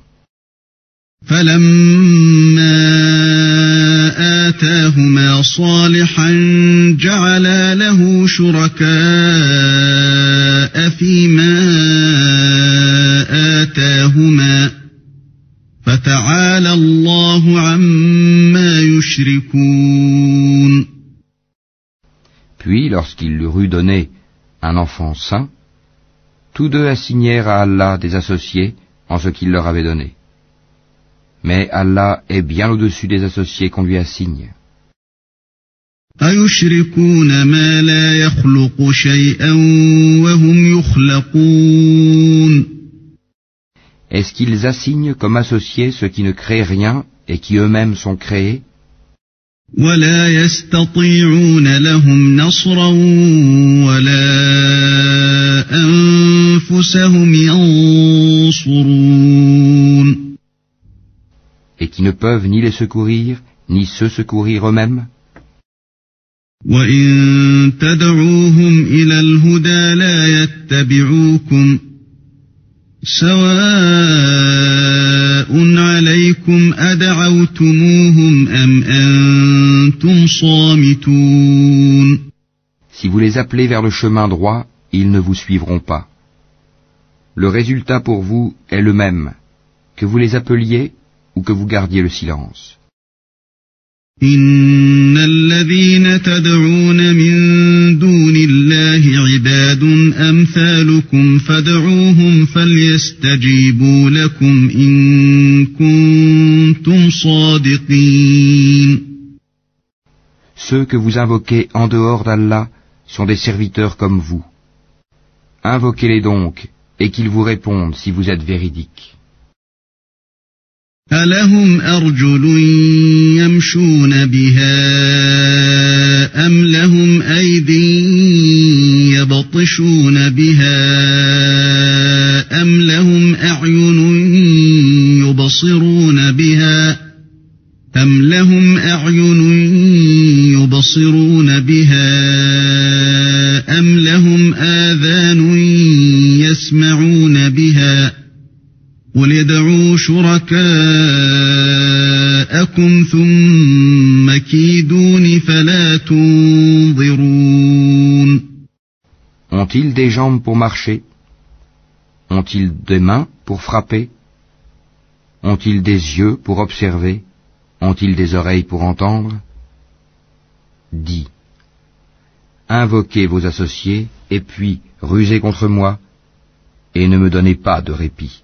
A: آتاهما صالحا جعلا له شركاء فيما آتاهما فتعالى الله عما يشركون.
B: Puis, lorsqu'il leur eut donné un enfant saint, tous deux assignèrent à Allah des associés en ce qu'il leur avait donné. Mais Allah est bien au-dessus des associés qu'on lui assigne.
A: أَيُشْرِكُونَ مَا لَا يَخْلُقُ شَيْئًا وَهُمْ يُخْلَقُونَ.
B: Est-ce qu'ils assignent comme associés ceux qui ne créent rien et qui eux-mêmes sont créés?
A: وَلَا يَسْتَطِيعُونَ لَهُمْ نَصْرًا وَلَا أَنفُسَهُمْ يَنصُرُونَ.
B: Et qui ne peuvent ni les secourir, ni se secourir eux-mêmes?
A: وَإِن تَدْعُوهُمْ إِلَى الْهُدَى لَا يَتَّبِعُوكُمْ سَوَاءٌ عَلَيْكُمْ أَدْعَوْتُمُوهُمْ أَمْ أَنْتُمْ صَامِتُونَ.
B: Si vous les appelez vers le chemin droit, ils ne vous suivront pas. Le résultat pour vous est le même, que vous les appeliez ou que vous gardiez le silence.
A: إِنَّ الَّذِينَ تَدْعُونَ مِن دُونِ اللَّهِ عِبَادٌ أَمْثَالُكُمْ فَادْعُوهُمْ فَلْيَسْتَجِيبُوا لَكُمْ إِن كُنتُمْ صَادِقِينَ.
B: Ceux que vous invoquez en dehors d'Allah sont des serviteurs comme vous. Invoquez-les donc, et qu'ils vous répondent si vous êtes véridiques.
A: أَلَهُمْ أَرْجُلٌ يَمْشُونَ بِهَا أَمْ لَهُمْ أَيْدٍ يَبْطِشُونَ بِهَا أَمْ لَهُمْ أَعْيُنٌ يُبْصِرُونَ يبصرون بها أم لهم آذان يسمعون بها قل ادعوا شركاءكم ثم كيدون فلا تنظرون.
B: Ont-ils des jambes pour marcher? Ont-ils des mains pour frapper? Ont-ils des yeux pour observer? Ont-ils des oreilles pour entendre? Dis. Invoquez vos associés, et puis rusez contre moi, et ne me donnez pas de répit.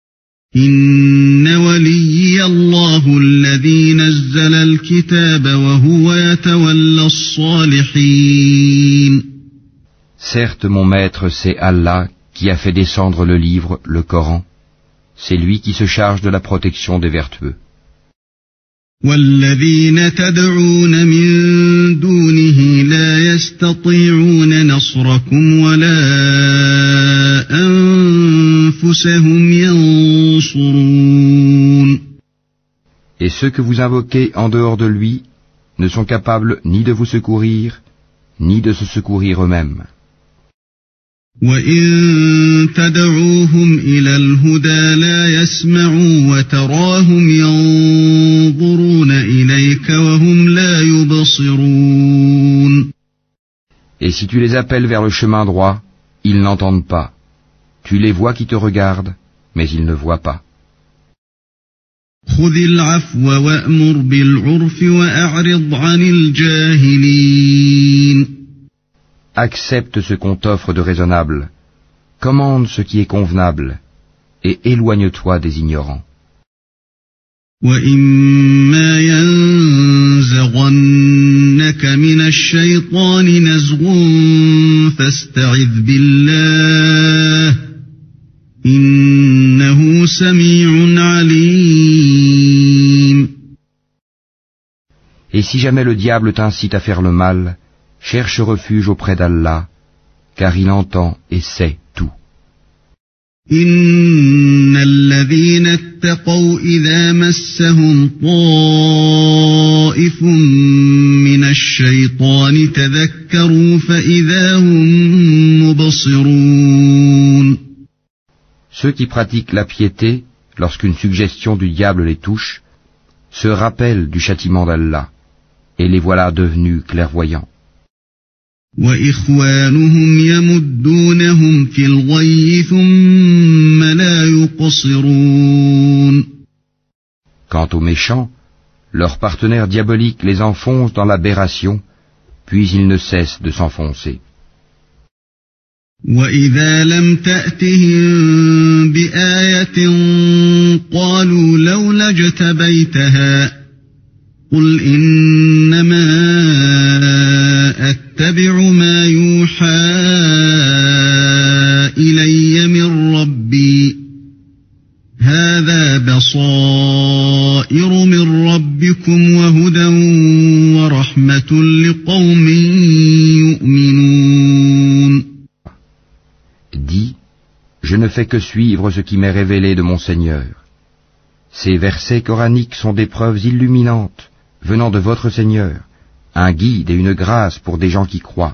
A: إن وليي الله الذي نزل الكتاب وهو يتولى الصالحين.
B: Certes, mon maître, c'est Allah qui a fait descendre le livre, le Coran. C'est lui qui se charge de la protection des vertueux.
A: والذين تدعون من دونه لا يستطيعون نصركم ولا أنفسهم ينصرون.
B: Et ceux que vous invoquez en dehors de lui ne sont capables ni de vous secourir, ni de se secourir eux-mêmes.
A: وَإِن تَدْعُوهُمْ إِلَى الْهُدَى لَا يَسْمَعُوا وَتَرَاهُمْ يَنظُرُونَ إِلَيْكَ وَهُمْ لَا يُبْصِرُونَ.
B: Et si tu les appelles vers le chemin droit, ils n'entendent pas. Tu les vois qui te regardent, mais ils ne voient pas.
A: خُذِ الْعَفْوَ وَأْمُرْ بِالْعُرْفِ وَأَعْرِضْ عَنِ الْجَاهِلِينَ.
B: Accepte ce qu'on t'offre de raisonnable, commande ce qui est convenable, et éloigne-toi des ignorants.
A: وَإِمَّا يَنزَغَنَّكَ مِنَ الشَّيْطَانِ نَزْغٌ فَاسْتَعِذْ بِاللَّهِ إِنَّهُ سَمِيعٌ عَلِيمٌ.
B: Et si jamais le diable t'incite à faire le mal, cherche refuge auprès d'Allah, car il entend et sait tout.
A: إِنَّ الَّذِينَ اتَّقَوْا إِذَا مَسَّهُمْ طَائِفٌ مِّنَ الشَّيْطَانِ تَذَكَّرُوا فَإِذَا هُم مُبْصِرُونَ.
B: Ceux qui pratiquent la piété, lorsqu'une suggestion du diable les touche, se rappellent du châtiment d'Allah, et les voilà devenus clairvoyants.
A: وَإِخْوَانُهُمْ يَمُدُّونَهُمْ فِي الْغَيِّ ثُمَّ لَا يُقْصِرُونَ.
B: Quant aux méchants, leurs partenaires diaboliques les enfoncent dans l'aberration, puis ils ne cessent de s'enfoncer.
A: وَإِذَا لَمْ تَأْتِهِم بِآيَةٍ قَالُوا لَوْلَا اجْتَبَيْتَهَا قُلْ إِنَّمَا أَتَّبِعُ مَا يُوحَى إِلَيَّ مِن رَّبِّي هَذَا بَصَائِرُ مِن رَّبِّكُمْ وَهُدًى وَرَحْمَةٌ لِقَوْمٍ يُؤْمِنُونَ.
B: Dis, je ne fais que suivre ce qui m'est révélé de mon Seigneur. Ces versets coraniques sont des preuves illuminantes venant de votre Seigneur, un guide et une grâce pour des gens qui croient.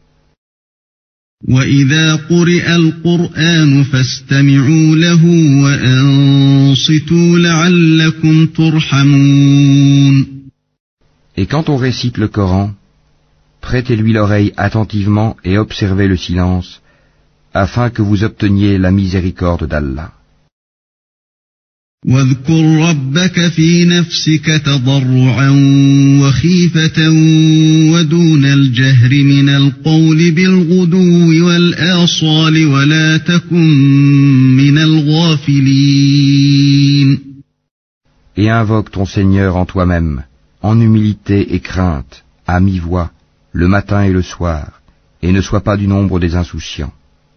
A: وَإِذَا قُرِئَ الْقُرْآنُ فَاسْتَمِعُوا لَهُ وَأَنصِتُوا لَعَلَّكُمْ تُرْحَمُونَ.
B: Et quand on récite le Coran, prêtez-lui l'oreille attentivement et observez le silence, afin que vous obteniez la miséricorde d'Allah.
A: وَاذْكُرْ رَبَّكَ فِي نَفْسِكَ تَضَرُّعًا وَخِيفَةً وَدُونَ الْجَهْرِ مِنَ الْقَوْلِ بِالْغُدُوِّ وَالْآصَالِ وَلَا تَكُن مِّنَ الْغَافِلِينَ.
B: Et invoque ton Seigneur en toi-même, en humilité et crainte, à mi-voix, le matin et le soir, et ne sois pas du nombre des insouciants.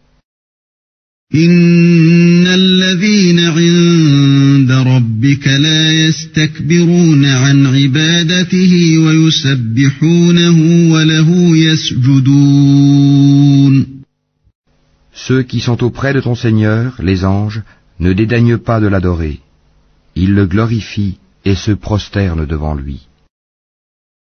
A: إِنَّ الَّذِينَ عِندَ رَبِّكَ لَا يَسْتَكْبِرُونَ عَنْ عِبَادَتِهِ وَيُسَبِّحُونَهُ وَلَهُ يَسْجُدُونَ.
B: Ceux qui sont auprès de ton Seigneur, les anges, ne dédaignent pas de l'adorer. Ils le glorifient et se prosternent devant lui.